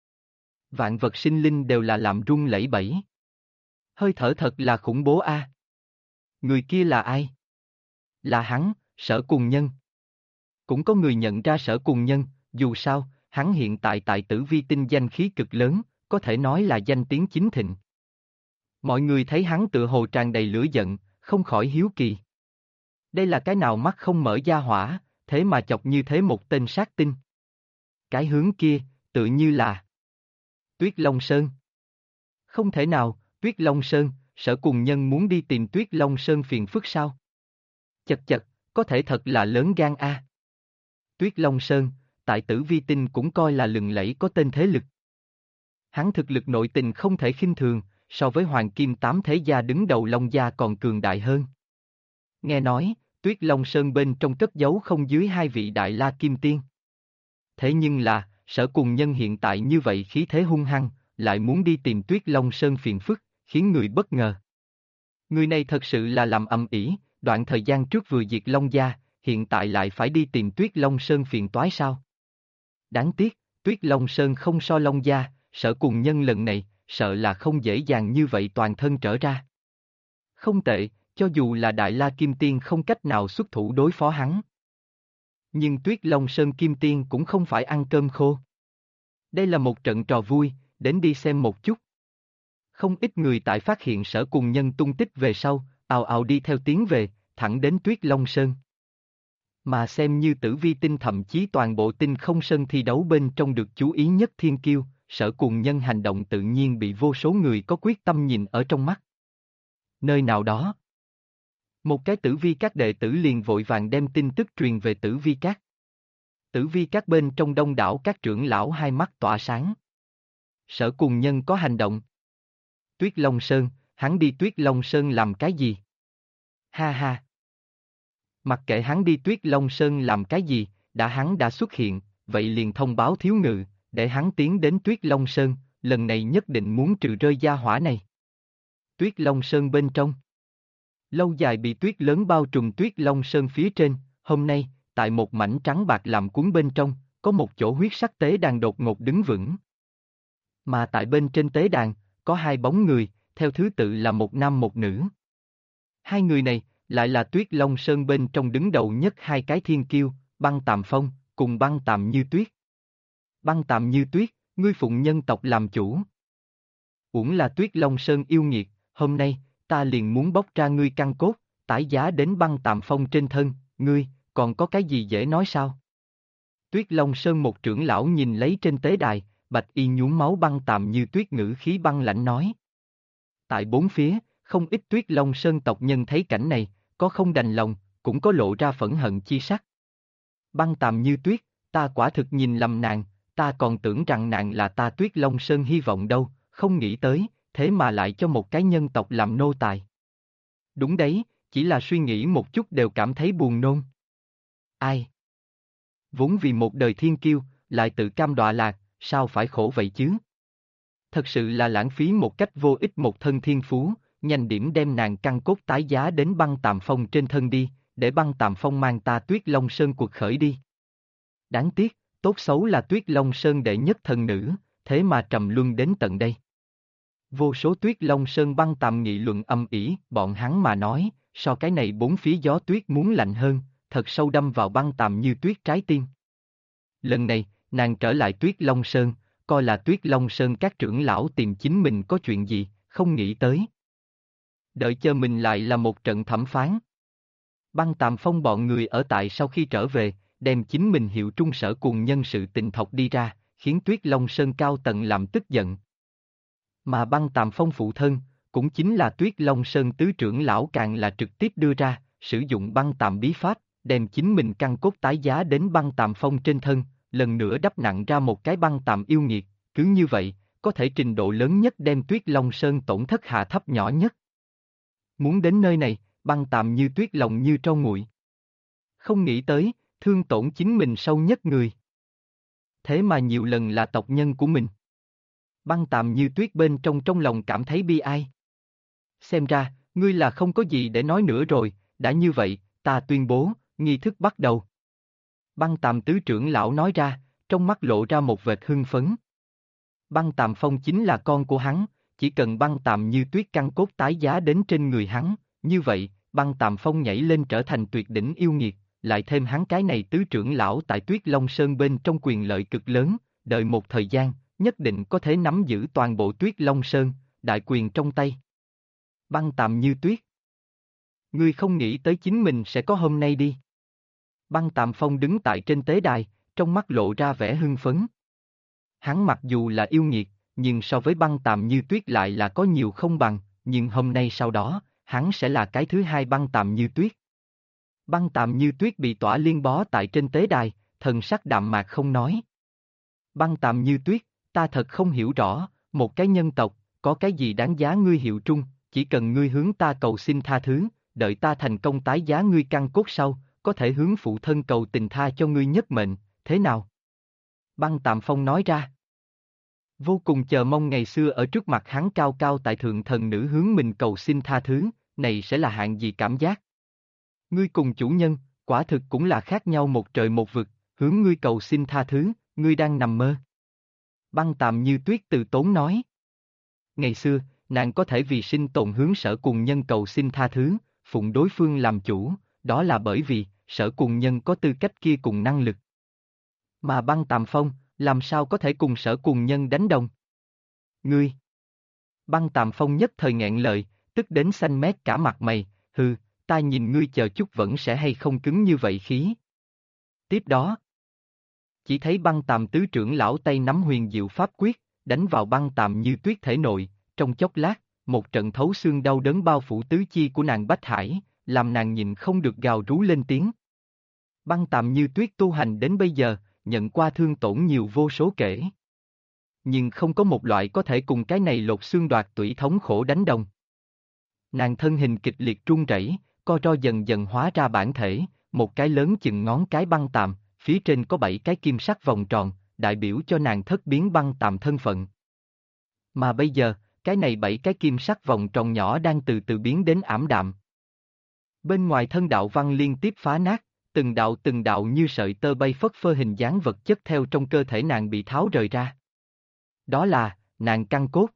Vạn vật sinh linh đều là làm rung lẩy bẩy. Hơi thở thật là khủng bố a. Người kia là ai? Là hắn, Sở Cùng Nhân. Cũng có người nhận ra Sở Cùng Nhân, dù sao, hắn hiện tại tại Tử Vi Tinh danh khí cực lớn, có thể nói là danh tiếng chính thịnh. Mọi người thấy hắn tựa hồ tràn đầy lửa giận, không khỏi hiếu kỳ. Đây là cái nào mắt không mở ra hỏa, thế mà chọc như thế một tên sát tinh. Cái hướng kia, tự như là Tuyết Long Sơn. Không thể nào, Tuyết Long Sơn, Sở Cùng Nhân muốn đi tìm Tuyết Long Sơn phiền phức sao? Chật chật, có thể thật là lớn gan a. Tuyết Long Sơn, tại Tử Vi Tinh cũng coi là lừng lẫy có tên thế lực. Hắn thực lực nội tình không thể khinh thường, so với Hoàng Kim Tám Thế Gia đứng đầu Long Gia còn cường đại hơn. Nghe nói, Tuyết Long Sơn bên trong cất giấu không dưới 2 vị Đại La Kim Tiên. Thế nhưng là, Sở Cùng Nhân hiện tại như vậy khí thế hung hăng, lại muốn đi tìm Tuyết Long Sơn phiền phức, khiến người bất ngờ. Người này thật sự là làm ầm ĩ, đoạn thời gian trước vừa diệt Long Gia, hiện tại lại phải đi tìm Tuyết Long Sơn phiền toái sao? Đáng tiếc, Tuyết Long Sơn không so Long Gia, Sở Cùng Nhân lần này, sợ là không dễ dàng như vậy toàn thân trở ra. Không tệ, cho dù là Đại La Kim Tiên không cách nào xuất thủ đối phó hắn. Nhưng Tuyết Long Sơn Kim Tiên cũng không phải ăn cơm khô. Đây là một trận trò vui, đến đi xem một chút. Không ít người tại phát hiện Sở Cùng Nhân tung tích về sau, ào ào đi theo tiến về, thẳng đến Tuyết Long Sơn. Mà xem như Tử Vi Tinh thậm chí toàn bộ Tinh Không Sơn thi đấu bên trong được chú ý nhất thiên kiêu, Sở Cùng Nhân hành động tự nhiên bị vô số người có quyết tâm nhìn ở trong mắt. Nơi nào đó, một cái Tử Vi các đệ tử liền vội vàng đem tin tức truyền về Tử Vi các. Tử Vi các bên trong đông đảo các trưởng lão hai mắt tỏa sáng. Sở Cùng Nhân có hành động. Tuyết Long Sơn, hắn đi Tuyết Long Sơn làm cái gì? Ha ha. Mặc kệ hắn đi Tuyết Long Sơn làm cái gì, hắn đã xuất hiện, vậy liền thông báo Thiếu Ngự, để hắn tiến đến Tuyết Long Sơn, lần này nhất định muốn trừ rơi gia hỏa này. Tuyết Long Sơn bên trong. Lâu dài bị tuyết lớn bao trùm Tuyết Long Sơn phía trên, hôm nay, tại một mảnh trắng bạc làm cuốn bên trong, có một chỗ huyết sắc tế đàn đột ngột đứng vững. Mà tại bên trên tế đàn, có 2 bóng người, theo thứ tự là một nam một nữ. 2 người này, lại là Tuyết Long Sơn bên trong đứng đầu nhất 2 cái thiên kiêu, Băng Tàm Phong, cùng Băng Tàm Như Tuyết. Băng Tàm Như Tuyết, ngươi phụng nhân tộc làm chủ. Uổng là Tuyết Long Sơn yêu nghiệt, hôm nay, ta liền muốn bóc ra ngươi căn cốt, tải giá đến Băng Tàm Phong trên thân, ngươi, còn có cái gì dễ nói sao? Tuyết Long Sơn một trưởng lão nhìn lấy trên tế đài, bạch y nhuốm máu Băng Tàm Như Tuyết ngữ khí băng lãnh nói. Tại bốn phía, không ít Tuyết Long Sơn tộc nhân thấy cảnh này, có không đành lòng, cũng có lộ ra phẫn hận chi sắc. Băng Tàm Như Tuyết, ta quả thực nhìn lầm nàng, ta còn tưởng rằng nàng là ta Tuyết Long Sơn hy vọng đâu, không nghĩ tới, thế mà lại cho một cái nhân tộc làm nô tài. Đúng đấy, chỉ là suy nghĩ một chút đều cảm thấy buồn nôn. Ai? vốn vì một đời thiên kiêu, lại tự cam đọa lạc, sao phải khổ vậy chứ? Thật sự là lãng phí một cách vô ích một thân thiên phú, nhanh điểm đem nàng căn cốt tái giá đến băng tàm phong trên thân đi, để băng tàm phong mang ta Tuyết Long Sơn cuộc khởi đi. Đáng tiếc, tốt xấu là Tuyết Long Sơn đệ nhất thần nữ, thế mà trầm luân đến tận đây. Vô số Tuyết Long Sơn băng tàm nghị luận âm ỉ, bọn hắn mà nói, so cái này bốn phía gió tuyết muốn lạnh hơn, thật sâu đâm vào băng tàm như tuyết trái tim. Lần này, nàng trở lại Tuyết Long Sơn, coi là Tuyết Long Sơn các trưởng lão tìm chính mình có chuyện gì, không nghĩ tới. Đợi chờ mình lại là một trận thẩm phán. Băng Tàm Phong bọn người ở tại sau khi trở về, đem chính mình hiệu trung sở cùng nhân sự tình thọc đi ra, khiến Tuyết Long Sơn cao tầng làm tức giận. Mà băng Tàm Phong phụ thân, cũng chính là Tuyết Long Sơn tứ trưởng lão càng là trực tiếp đưa ra, sử dụng băng tàm bí pháp, đem chính mình căn cốt tái giá đến băng Tàm Phong trên thân, lần nữa đắp nặng ra một cái băng tàm yêu nghiệt, cứ như vậy, có thể trình độ lớn nhất đem Tuyết Long Sơn tổn thất hạ thấp nhỏ nhất. Muốn đến nơi này, băng tàm như tuyết lòng như tro nguội. Không nghĩ tới, thương tổn chính mình sâu nhất người. Thế mà nhiều lần là tộc nhân của mình. Băng tàm như tuyết bên trong lòng cảm thấy bi ai. Xem ra, ngươi là không có gì để nói nữa rồi, đã như vậy, ta tuyên bố, nghi thức bắt đầu. Băng tàm tứ trưởng lão nói ra, trong mắt lộ ra một vệt hưng phấn. Băng tàm phong chính là con của hắn, chỉ cần băng tàm như tuyết căn cốt tái giá đến trên người hắn, như vậy, băng tàm phong nhảy lên trở thành tuyệt đỉnh yêu nghiệt, lại thêm hắn cái này tứ trưởng lão tại Tuyết Long Sơn bên trong quyền lợi cực lớn, đợi một thời gian, nhất định có thể nắm giữ toàn bộ Tuyết Long Sơn, đại quyền trong tay. Băng tàm như tuyết. Ngươi không nghĩ tới chính mình sẽ có hôm nay đi. Băng tàm phong đứng tại trên tế đài, trong mắt lộ ra vẻ hưng phấn. Hắn mặc dù là yêu nghiệt, nhưng so với băng tàm như tuyết lại là có nhiều không bằng, nhưng hôm nay sau đó, hắn sẽ là cái thứ hai băng tàm như tuyết. Băng tàm như tuyết bị tỏa liên bó tại trên tế đài, thần sắc đạm mạc không nói. Băng tàm như tuyết, ta thật không hiểu rõ, một cái nhân tộc, có cái gì đáng giá ngươi hiệu trung, chỉ cần ngươi hướng ta cầu xin tha thứ, đợi ta thành công tái giá ngươi căn cốt sau, có thể hướng phụ thân cầu tình tha cho ngươi nhất mệnh, thế nào? Băng Tàm Phong nói ra. Vô cùng chờ mong ngày xưa ở trước mặt hắn cao cao tại thượng thần nữ hướng mình cầu xin tha thứ, này sẽ là hạng gì cảm giác? Ngươi cùng chủ nhân, quả thực cũng là khác nhau một trời một vực, hướng ngươi cầu xin tha thứ, ngươi đang nằm mơ. Băng Tàm như tuyết từ tốn nói. Ngày xưa, nàng có thể vì sinh tồn hướng sở cùng nhân cầu xin tha thứ, phụng đối phương làm chủ, đó là bởi vì, sở cùng nhân có tư cách kia cùng năng lực. Mà băng Tàm Phong, làm sao có thể cùng sở cùng nhân đánh đồng? Ngươi! Băng Tàm Phong nhất thời nghẹn lời, tức đến xanh mét cả mặt mày, hừ, ta nhìn ngươi chờ chút vẫn sẽ hay không cứng như vậy khí. Tiếp đó, chỉ thấy băng Tàm tứ trưởng lão tay nắm huyền diệu pháp quyết, đánh vào băng Tàm như tuyết thể nội, trong chốc lát, một trận thấu xương đau đớn bao phủ tứ chi của nàng Bách Hải, làm nàng nhìn không được gào rú lên tiếng. Băng Tàm như tuyết tu hành đến bây giờ, nhận qua thương tổn nhiều vô số kể. Nhưng không có một loại có thể cùng cái này lột xương đoạt tủy thống khổ đánh đồng. Nàng thân hình kịch liệt run rẩy, co ro dần dần hóa ra bản thể, một cái lớn chừng ngón cái băng tàm, phía trên có 7 cái kim sắc vòng tròn, đại biểu cho nàng thất biến băng tàm thân phận. Mà bây giờ, cái này 7 cái kim sắc vòng tròn nhỏ đang từ từ biến đến ảm đạm. Bên ngoài thân đạo văn liên tiếp phá nát, từng đạo như sợi tơ bay phất phơ hình dáng vật chất theo trong cơ thể nàng bị tháo rời ra. Đó là, nàng căn cốt.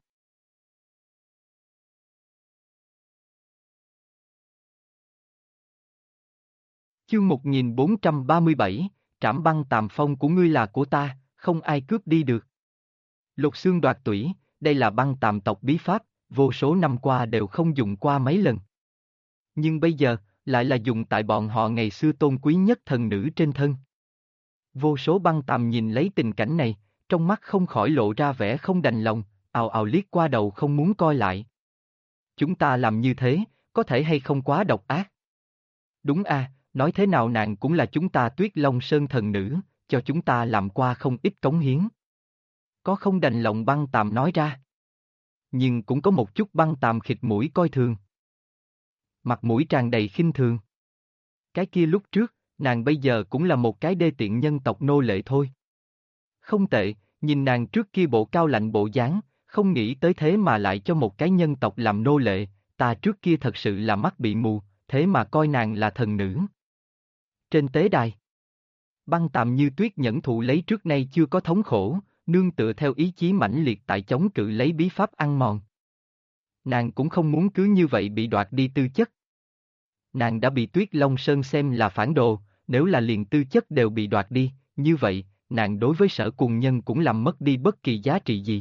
Chương 1437, trảm băng tàm phong của ngươi là của ta, không ai cướp đi được. Lục xương đoạt tủy, đây là băng tàm tộc bí pháp, vô số năm qua đều không dùng qua mấy lần. Nhưng bây giờ, lại là dùng tại bọn họ ngày xưa tôn quý nhất thần nữ trên thân. Vô số băng tàm nhìn lấy tình cảnh này, trong mắt không khỏi lộ ra vẻ không đành lòng, ào ào liếc qua đầu không muốn coi lại. Chúng ta làm như thế, có thể hay không quá độc ác? Đúng a, nói thế nào nàng cũng là chúng ta Tuyết Long Sơn thần nữ, cho chúng ta làm qua không ít cống hiến. Có không đành lòng băng tàm nói ra. Nhưng cũng có một chút băng tàm khịt mũi coi thường. Mặt mũi tràn đầy khinh thường. Cái kia lúc trước, nàng bây giờ cũng là một cái đê tiện nhân tộc nô lệ thôi. Không tệ, nhìn nàng trước kia bộ cao lạnh bộ dáng, không nghĩ tới thế mà lại cho một cái nhân tộc làm nô lệ, ta trước kia thật sự là mắt bị mù, thế mà coi nàng là thần nữ. Trên tế đài, Băng Tạm Như Tuyết nhẫn thụ lấy trước nay chưa có thống khổ, nương tựa theo ý chí mãnh liệt tại chống cự lấy bí pháp ăn mòn. Nàng cũng không muốn cứ như vậy bị đoạt đi tư chất. Nàng đã bị Tuyết Long Sơn xem là phản đồ, nếu là liền tư chất đều bị đoạt đi, như vậy, nàng đối với Sở Cùng Nhân cũng làm mất đi bất kỳ giá trị gì.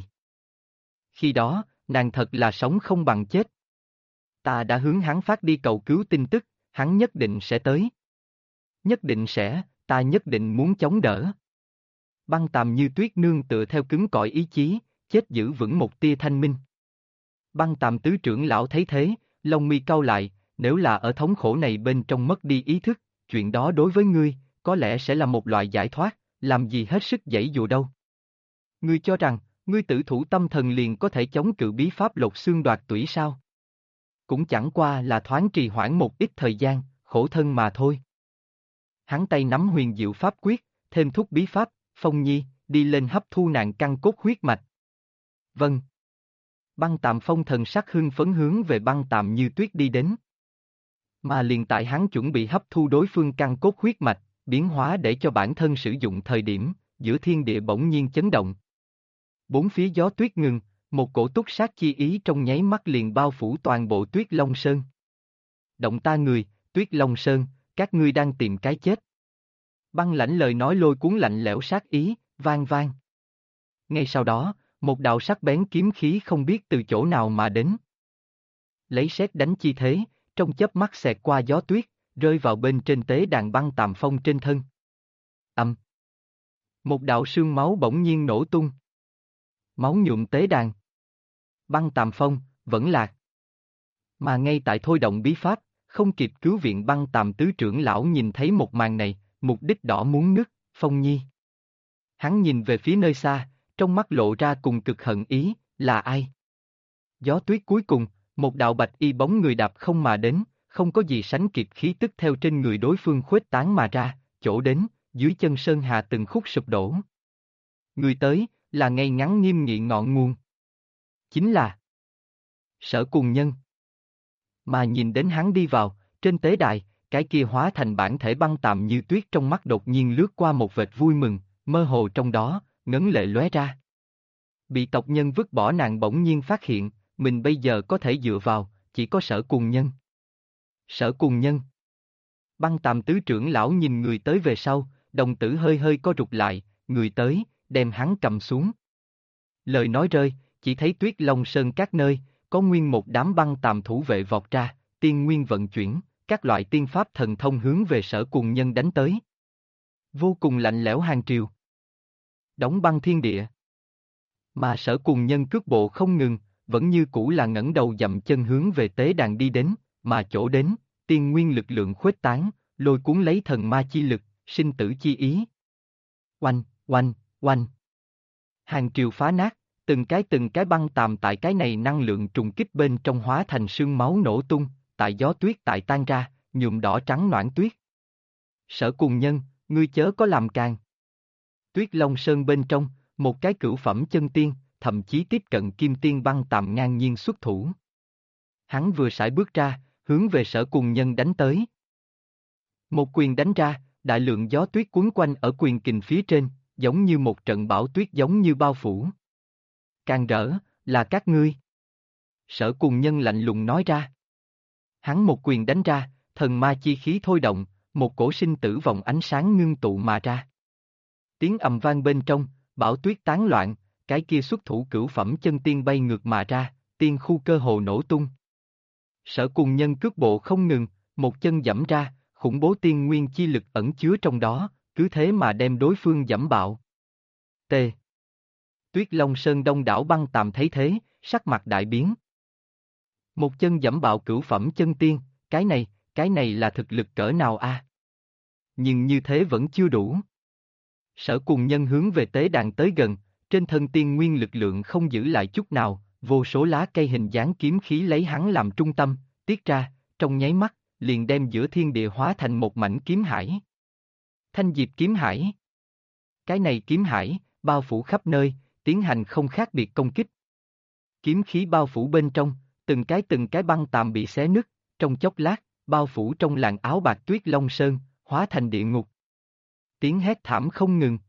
Khi đó, nàng thật là sống không bằng chết. Ta đã hướng hắn phát đi cầu cứu tin tức, hắn nhất định sẽ tới. Nhất định sẽ, ta nhất định muốn chống đỡ. Băng Tạm Như Tuyết nương tựa theo cứng cỏi ý chí, chết giữ vững một tia thanh minh. Băng Tạm tứ trưởng lão thấy thế, lông mi cau lại, nếu là ở thống khổ này bên trong mất đi ý thức, chuyện đó đối với ngươi, có lẽ sẽ là một loại giải thoát, làm gì hết sức giãy dụa đâu. Ngươi cho rằng, ngươi tử thủ tâm thần liền có thể chống cự bí pháp lột xương đoạt tủy sao? Cũng chẳng qua là thoáng trì hoãn một ít thời gian, khổ thân mà thôi. Hắn tay nắm huyền diệu pháp quyết, thêm thúc bí pháp, Phong Nhi, đi lên hấp thu nạn căn cốt huyết mạch. Vâng. Băng Tạm Phong thần sắc hưng phấn hướng về Băng Tạm Như Tuyết đi đến. Mà liền tại hắn chuẩn bị hấp thu đối phương căn cốt huyết mạch, biến hóa để cho bản thân sử dụng thời điểm, giữa thiên địa bỗng nhiên chấn động. Bốn phía gió tuyết ngừng, một cổ túc sát chi ý trong nháy mắt liền bao phủ toàn bộ Tuyết Long Sơn. Động ta người, Tuyết Long Sơn, các ngươi đang tìm cái chết. Băng Lãnh lời nói lôi cuốn lạnh lẽo sát ý, vang vang. Ngay sau đó, một đạo sắc bén kiếm khí không biết từ chỗ nào mà đến. Lấy sét đánh chi thế, trong chớp mắt xẹt qua gió tuyết, rơi vào bên trên tế đàn Băng Tạm Phong trên thân. Một đạo sương máu bỗng nhiên nổ tung. Máu nhuộm tế đàn. Băng Tạm Phong, vẫn lạc. Mà ngay tại thôi động bí pháp, không kịp cứu viện Băng Tạm tứ trưởng lão nhìn thấy một màn này, mục đích đỏ muốn nứt, Phong Nhi. Hắn nhìn về phía nơi xa, trong mắt lộ ra cùng cực hận ý, là ai? Gió tuyết cuối cùng, một đạo bạch y bóng người đạp không mà đến, không có gì sánh kịp khí tức theo trên người đối phương khuếch tán mà ra, chỗ đến, dưới chân sơn hà từng khúc sụp đổ. Người tới, là ngay ngắn nghiêm nghị ngọn nguồn. Chính là Sở Cùng Nhân. Mà nhìn đến hắn đi vào, trên tế đài, cái kia hóa thành bản thể Băng Tạm Như Tuyết trong mắt đột nhiên lướt qua một vệt vui mừng, mơ hồ trong đó, ngấn lệ lóe ra. Bị tộc nhân vứt bỏ nàng bỗng nhiên phát hiện, mình bây giờ có thể dựa vào, chỉ có Sở Cùng Nhân. Sở Cùng Nhân. Băng Tạm tứ trưởng lão nhìn người tới về sau, đồng tử hơi hơi co rụt lại, người tới, đem hắn cầm xuống. Lời nói rơi, chỉ thấy Tuyết Long Sơn các nơi, có nguyên một đám Băng Tạm thủ vệ vọt ra, tiên nguyên vận chuyển, các loại tiên pháp thần thông hướng về Sở Cùng Nhân đánh tới. Vô cùng lạnh lẽo hàng triều. Đóng băng thiên địa. Mà Sở Cùng Nhân cước bộ không ngừng, vẫn như cũ là ngẩng đầu dậm chân hướng về tế đàn đi đến, mà chỗ đến, tiên nguyên lực lượng khuếch tán, lôi cuốn lấy thần ma chi lực, sinh tử chi ý. Oanh, oanh, oanh. Hàng triều phá nát, từng cái Băng Tạm tại cái này năng lượng trùng kích bên trong hóa thành sương máu nổ tung, tại gió tuyết tại tan ra, nhuộm đỏ trắng noãn tuyết. Sở Cùng Nhân, ngươi chớ có làm càng. Tuyết Long Sơn bên trong, một cái cửu phẩm chân tiên, thậm chí tiếp cận kim tiên Băng Tạm ngang nhiên xuất thủ. Hắn vừa sải bước ra, hướng về Sở Cùng Nhân đánh tới. Một quyền đánh ra, đại lượng gió tuyết cuốn quanh ở quyền kình phía trên, giống như một trận bão tuyết giống như bao phủ. Càng rỡ, là các ngươi. Sở Cùng Nhân lạnh lùng nói ra. Hắn một quyền đánh ra, thần ma chi khí thôi động, một cổ sinh tử vòng ánh sáng ngưng tụ mà ra. Tiếng ầm vang bên trong, bão tuyết tán loạn, cái kia xuất thủ cửu phẩm chân tiên bay ngược mà ra, tiên khu cơ hồ nổ tung. Sở Cùng Nhân cước bộ không ngừng, một chân giẫm ra, khủng bố tiên nguyên chi lực ẩn chứa trong đó, cứ thế mà đem đối phương giẫm bạo. T. Tuyết Long Sơn đông đảo Băng Tạm thấy thế, sắc mặt đại biến. Một chân giẫm bạo cửu phẩm chân tiên, cái này là thực lực cỡ nào a? Nhưng như thế vẫn chưa đủ. Sở Cùng Nhân hướng về tế đàn tới gần, trên thân tiên nguyên lực lượng không giữ lại chút nào, vô số lá cây hình dáng kiếm khí lấy hắn làm trung tâm, tiết ra, trong nháy mắt, liền đem giữa thiên địa hóa thành một mảnh kiếm hải. Thanh diệp kiếm hải. Cái này kiếm hải, bao phủ khắp nơi, tiến hành không khác biệt công kích. Kiếm khí bao phủ bên trong, từng cái băng tạm bị xé nứt, trong chốc lát, bao phủ trong làn áo bạc Tuyết Long Sơn, hóa thành địa ngục. Tiếng hét thảm không ngừng.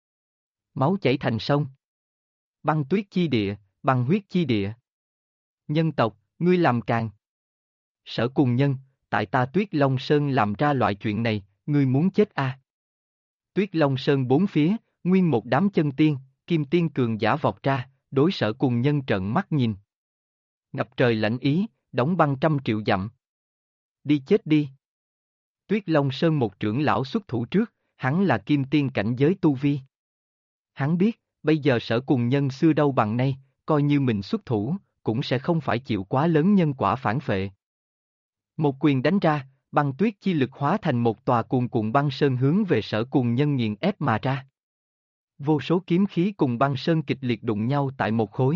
Máu chảy thành sông. Băng tuyết chi địa, băng huyết chi địa. Nhân tộc, ngươi làm càng. Sở Cùng Nhân, tại ta Tuyết Long Sơn làm ra loại chuyện này, ngươi muốn chết à? Tuyết Long Sơn bốn phía, nguyên một đám chân tiên, kim tiên cường giả vọt ra, đối Sở Cùng Nhân trợn mắt nhìn. Ngập trời lạnh ý, đóng băng 100 triệu dặm. Đi chết đi. Tuyết Long Sơn một trưởng lão xuất thủ trước, hắn là kim tiên cảnh giới tu vi. Hắn biết, bây giờ Sở Cùng Nhân xưa đâu bằng nay, coi như mình xuất thủ, cũng sẽ không phải chịu quá lớn nhân quả phản phệ. Một quyền đánh ra, băng tuyết chi lực hóa thành một tòa cuồn cuộn băng sơn hướng về Sở Cùng Nhân nghiền ép mà ra. Vô số kiếm khí cùng băng sơn kịch liệt đụng nhau tại một khối.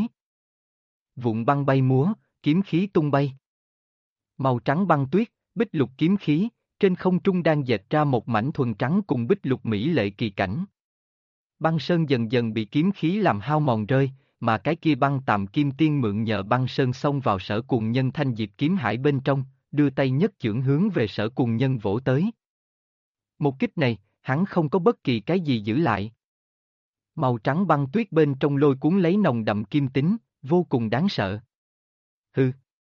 Vụn băng bay múa, kiếm khí tung bay. Màu trắng băng tuyết, bích lục kiếm khí, trên không trung đang dệt ra một mảnh thuần trắng cùng bích lục mỹ lệ kỳ cảnh. Băng sơn dần dần bị kiếm khí làm hao mòn rơi, mà cái kia băng tạm kim tiên mượn nhờ băng sơn xông vào Sở Cùng Nhân thanh diệp kiếm hải bên trong, đưa tay nhất chưởng hướng về Sở Cùng Nhân vỗ tới. Một kích này, hắn không có bất kỳ cái gì giữ lại. Màu trắng băng tuyết bên trong lôi cuốn lấy nồng đậm kim tính, vô cùng đáng sợ. Hừ.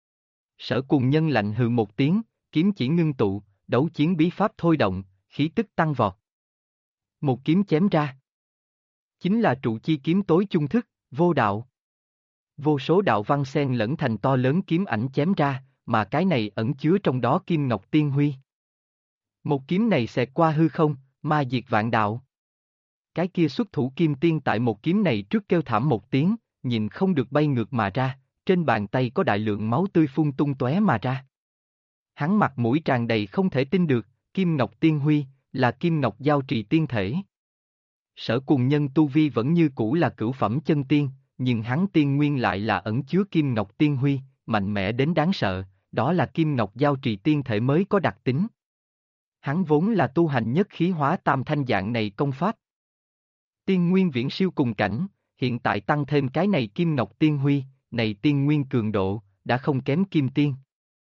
Sở Cùng Nhân lạnh hừ một tiếng, kiếm chỉ ngưng tụ, đấu chiến bí pháp thôi động, khí tức tăng vọt. Một kiếm chém ra. Chính là trụ chi kiếm tối chung thức, vô đạo. Vô số đạo văn xen lẫn thành to lớn kiếm ảnh chém ra, mà cái này ẩn chứa trong đó kim ngọc tiên huy. Một kiếm này xẹt qua hư không, ma diệt vạn đạo. Cái kia xuất thủ kim tiên tại một kiếm này trước kêu thảm một tiếng, nhìn không được bay ngược mà ra, trên bàn tay có đại lượng máu tươi phun tung tóe mà ra. Hắn mặt mũi tràn đầy không thể tin được, kim ngọc tiên huy, là kim ngọc giao trì tiên thể. Sở Cùng Nhân tu vi vẫn như cũ là cửu phẩm chân tiên, nhưng hắn tiên nguyên lại là ẩn chứa kim ngọc tiên huy, mạnh mẽ đến đáng sợ, đó là kim ngọc giao trì tiên thể mới có đặc tính. Hắn vốn là tu hành nhất khí hóa tam thanh dạng này công pháp. Tiên nguyên viễn siêu cùng cảnh, hiện tại tăng thêm cái này kim ngọc tiên huy, này tiên nguyên cường độ, đã không kém kim tiên.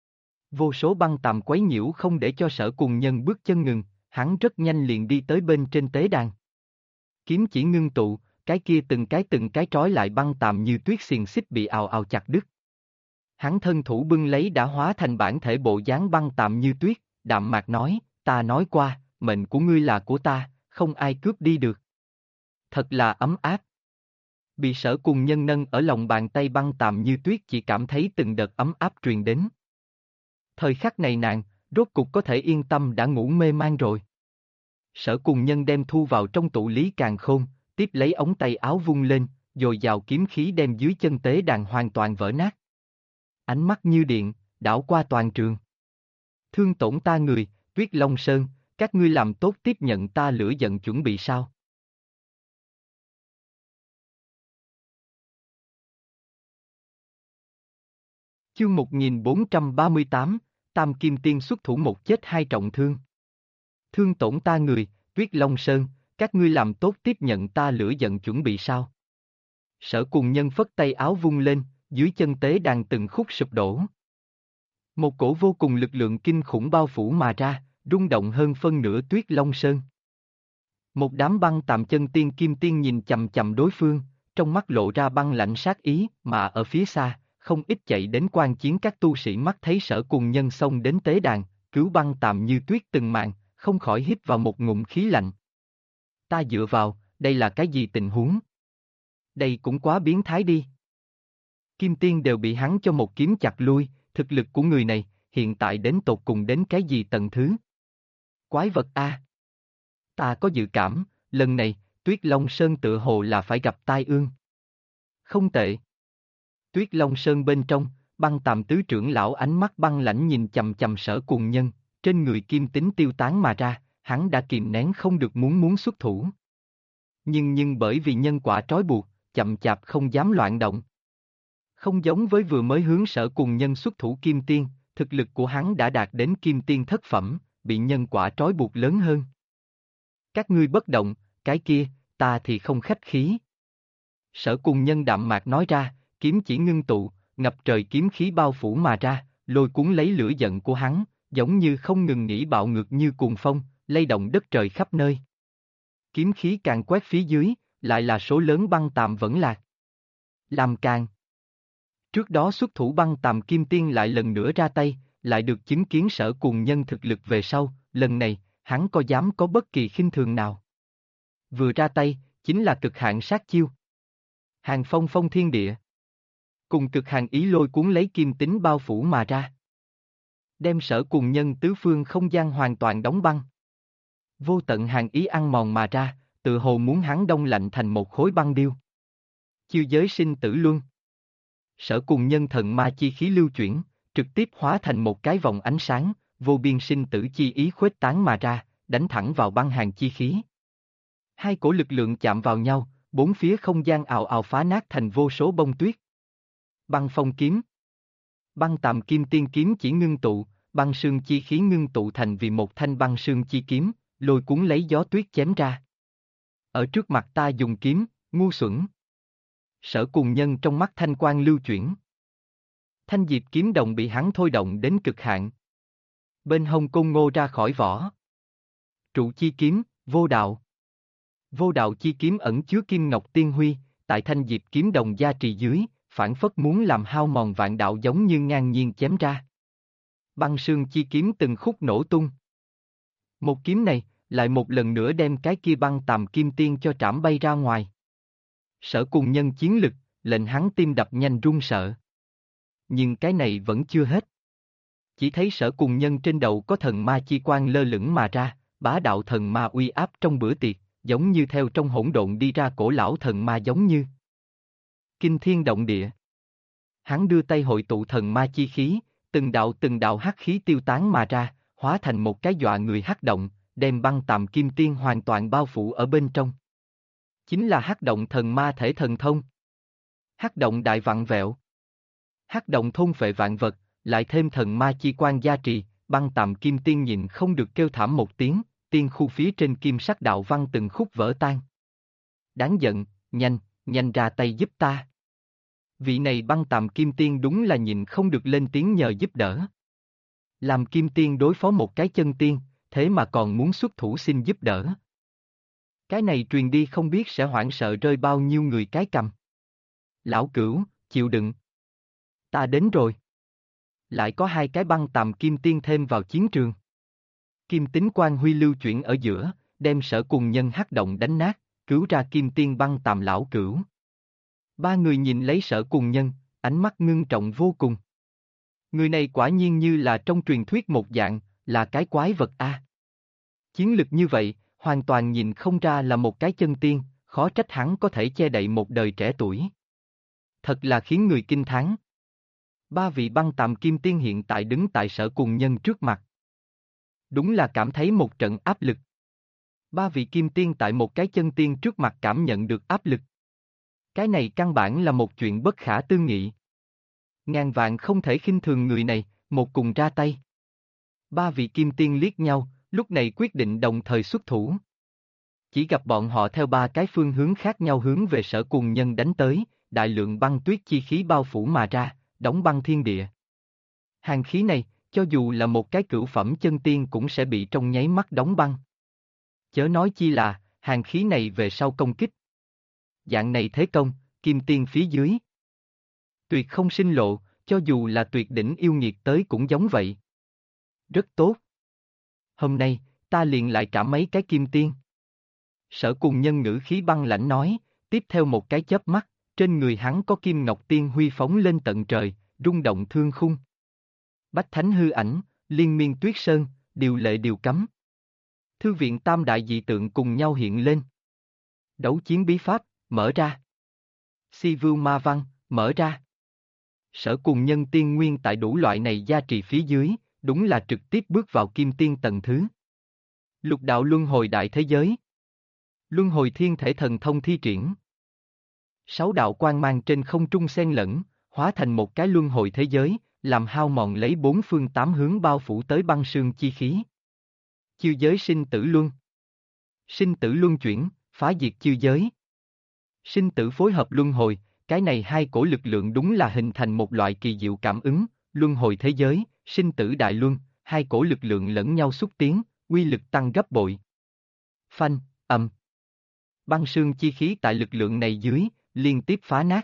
Vô số băng tạm quấy nhiễu không để cho Sở Cùng Nhân bước chân ngừng, hắn rất nhanh liền đi tới bên trên tế đàn. Kiếm chỉ ngưng tụ, cái kia từng cái trói lại băng tạm như tuyết xiềng xích bị ào ào chặt đứt. Hắn thân thủ bưng lấy đã hóa thành bản thể bộ dáng băng tạm như tuyết, đạm mạc nói, ta nói qua, mệnh của ngươi là của ta, không ai cướp đi được. Thật là ấm áp. Bị Sở Cùng Nhân nâng ở lòng bàn tay băng tạm như tuyết chỉ cảm thấy từng đợt ấm áp truyền đến. Thời khắc này nàng, rốt cục có thể yên tâm đã ngủ mê man rồi. Sở Cùng Nhân đem thu vào trong tụ lý càn khôn, tiếp lấy ống tay áo vung lên, dồi dào kiếm khí đem dưới chân tế đàn hoàn toàn vỡ nát. Ánh mắt như điện, đảo qua toàn trường. Thương tổn ta người, Tuyết Long Sơn, các ngươi làm tốt tiếp nhận ta lửa giận chuẩn bị sao? Chương 1438, Tam Kim Tiên xuất thủ một chết hai trọng thương. Thương tổn ta người, Tuyết Long Sơn, các ngươi làm tốt tiếp nhận ta lửa giận chuẩn bị sao? Sở Cùng Nhân phất tay áo vung lên, dưới chân tế đàn từng khúc sụp đổ. Một cổ vô cùng lực lượng kinh khủng bao phủ mà ra, rung động hơn phân nửa Tuyết Long Sơn. Một đám băng tạm chân tiên kim tiên nhìn chằm chằm đối phương, trong mắt lộ ra băng lạnh sát ý, mà ở phía xa, không ít chạy đến quan chiến các tu sĩ mắt thấy Sở Cùng Nhân xông đến tế đàn, cứu băng tạm như tuyết từng màn, không khỏi hít vào một ngụm khí lạnh. Ta dựa vào, đây là cái gì tình huống? Đây cũng quá biến thái đi. Kim tiên đều bị hắn cho một kiếm chặt lui, thực lực của người này, hiện tại đến tột cùng đến cái gì tầng thứ? Quái vật a! Ta có dự cảm, lần này, Tuyết Long Sơn tựa hồ là phải gặp tai ương. Không tệ. Tuyết Long Sơn bên trong, băng tạm tứ trưởng lão ánh mắt băng lãnh nhìn chằm chằm Sở Cùng Nhân, trên người kim tính tiêu tán mà ra, hắn đã kìm nén không được muốn xuất thủ. Nhưng bởi vì nhân quả trói buộc, chậm chạp không dám loạn động. Không giống với vừa mới hướng Sở Cùng Nhân xuất thủ kim tiên, thực lực của hắn đã đạt đến kim tiên thất phẩm, bị nhân quả trói buộc lớn hơn. Các ngươi bất động, cái kia, ta thì không khách khí. Sở Cùng Nhân đạm mạc nói ra, kiếm chỉ ngưng tụ, ngập trời kiếm khí bao phủ mà ra, lôi cuốn lấy lửa giận của hắn, giống như không ngừng nghỉ bạo ngược như cuồng phong, lay động đất trời khắp nơi. Kiếm khí càng quét phía dưới, lại là số lớn băng tạm vẫn lạc. Làm càng. Trước đó xuất thủ băng tàm kim tiên lại lần nữa ra tay, lại được chứng kiến Sở Cùng Nhân thực lực về sau, lần này, hắn có dám có bất kỳ khinh thường nào. Vừa ra tay, chính là cực hạn sát chiêu. Hàng phong phong thiên địa. Cùng cực hàng ý lôi cuốn lấy kim tính bao phủ mà ra. Đem Sở Cùng Nhân tứ phương không gian hoàn toàn đóng băng. Vô tận hàng ý ăn mòn mà ra, tự hồ muốn hắn đông lạnh thành một khối băng điêu. Chiêu giới sinh tử luân. Sở Cùng Nhân thần ma chi khí lưu chuyển, trực tiếp hóa thành một cái vòng ánh sáng, vô biên sinh tử chi ý khuếch tán mà ra, đánh thẳng vào băng hàng chi khí. Hai cổ lực lượng chạm vào nhau, bốn phía không gian ào ào phá nát thành vô số bông tuyết. Băng phong kiếm. Băng tàm kim tiên kiếm chỉ ngưng tụ, băng sương chi khí ngưng tụ thành vì một thanh băng sương chi kiếm, lôi cuốn lấy gió tuyết chém ra. Ở trước mặt ta dùng kiếm, ngu xuẩn. Sở Cùng Nhân trong mắt thanh quang lưu chuyển. Thanh diệp kiếm đồng bị hắn thôi động đến cực hạn. Bên hông côn ngô ra khỏi vỏ. Trụ chi kiếm, vô đạo. Vô đạo chi kiếm ẩn chứa kim ngọc tiên huy, tại thanh diệp kiếm đồng gia trì dưới, phản phất muốn làm hao mòn vạn đạo giống như ngang nhiên chém ra. Băng sương chi kiếm từng khúc nổ tung. Một kiếm này, lại một lần nữa đem cái kia băng tàm kim tiên cho trảm bay ra ngoài. Sở Cùng Nhân chiến lực, lệnh hắn tim đập nhanh run sợ. Nhưng cái này vẫn chưa hết. Chỉ thấy Sở Cùng Nhân trên đầu có thần ma chi quang lơ lửng mà ra, bá đạo thần ma uy áp trong bữa tiệc, giống như theo trong hỗn độn đi ra cổ lão thần ma giống như. Kinh thiên động địa. Hắn đưa tay hội tụ thần ma chi khí, từng đạo hắc khí tiêu tán mà ra, hóa thành một cái dọa người hắc động, đem băng tàm kim tiên hoàn toàn bao phủ ở bên trong. Chính là hắc động thần ma thể thần thông. Hắc động đại vạn vẹo. Hắc động thôn phệ vạn vật, lại thêm thần ma chi quan gia trì, băng tàm kim tiên nhìn không được kêu thảm một tiếng, tiên khu phía trên kim sắc đạo văn từng khúc vỡ tan. Đáng giận, nhanh ra tay giúp ta. Vị này băng tàm kim tiên đúng là nhìn không được lên tiếng nhờ giúp đỡ. Làm kim tiên đối phó một cái chân tiên, thế mà còn muốn xuất thủ xin giúp đỡ. Cái này truyền đi không biết sẽ hoảng sợ rơi bao nhiêu người cái cầm. Lão Cửu, chịu đựng. Ta đến rồi. Lại có hai cái băng tàm kim tiên thêm vào chiến trường. Kim tính quang huy lưu chuyển ở giữa, đem Sở Cùng Nhân hắc động đánh nát, cứu ra kim tiên băng tàm lão Cửu. Ba người nhìn lấy Sở Cùng Nhân, ánh mắt ngưng trọng vô cùng. Người này quả nhiên như là trong truyền thuyết một dạng, là cái quái vật a. Chiến lực như vậy, hoàn toàn nhìn không ra là một cái chân tiên, khó trách hắn có thể che đậy một đời trẻ tuổi. Thật là khiến người kinh thán. Ba vị băng tàm kim tiên hiện tại đứng tại Sở Cùng Nhân trước mặt. Đúng là cảm thấy một trận áp lực. Ba vị kim tiên tại một cái chân tiên trước mặt cảm nhận được áp lực. Cái này căn bản là một chuyện bất khả tư nghị. Ngàn vạn không thể khinh thường người này, một cùng ra tay. Ba vị kim tiên liếc nhau, lúc này quyết định đồng thời xuất thủ. Chỉ gặp bọn họ theo ba cái phương hướng khác nhau hướng về Sở Cùng Nhân đánh tới, đại lượng băng tuyết chi khí bao phủ mà ra, đóng băng thiên địa. Hàng khí này, cho dù là một cái cửu phẩm chân tiên cũng sẽ bị trong nháy mắt đóng băng. Chớ nói chi là, hàng khí này về sau công kích. Dạng này thế công, kim tiên phía dưới. Tuyệt không sinh lộ, cho dù là tuyệt đỉnh yêu nghiệt tới cũng giống vậy. Rất tốt. Hôm nay, ta liền lại trả mấy cái kim tiên. Sở Cùng Nhân ngữ khí băng lãnh nói, tiếp theo một cái chớp mắt, trên người hắn có kim ngọc tiên huy phóng lên tận trời, rung động thương khung. Bách thánh hư ảnh, liên miên tuyết sơn, điều lệ điều cấm. Thư viện tam đại dị tượng cùng nhau hiện lên. Đấu chiến bí pháp, mở ra. Si vưu ma văn, mở ra. Sở Cùng Nhân tiên nguyên tại đủ loại này gia trì phía dưới, đúng là trực tiếp bước vào kim tiên tầng thứ. Lục đạo luân hồi đại thế giới. Luân hồi thiên thể thần thông thi triển. Sáu đạo quang mang trên không trung xen lẫn, hóa thành một cái luân hồi thế giới, làm hao mòn lấy bốn phương tám hướng bao phủ tới băng sương chi khí. Chiêu giới sinh tử luân. Sinh tử luân chuyển, phá diệt chư giới. Sinh tử phối hợp luân hồi, cái này hai cổ lực lượng đúng là hình thành một loại kỳ diệu cảm ứng, luân hồi thế giới, sinh tử đại luân, hai cổ lực lượng lẫn nhau xúc tiến, uy lực tăng gấp bội. Phanh, ầm. Băng sương chi khí tại lực lượng này dưới, liên tiếp phá nát.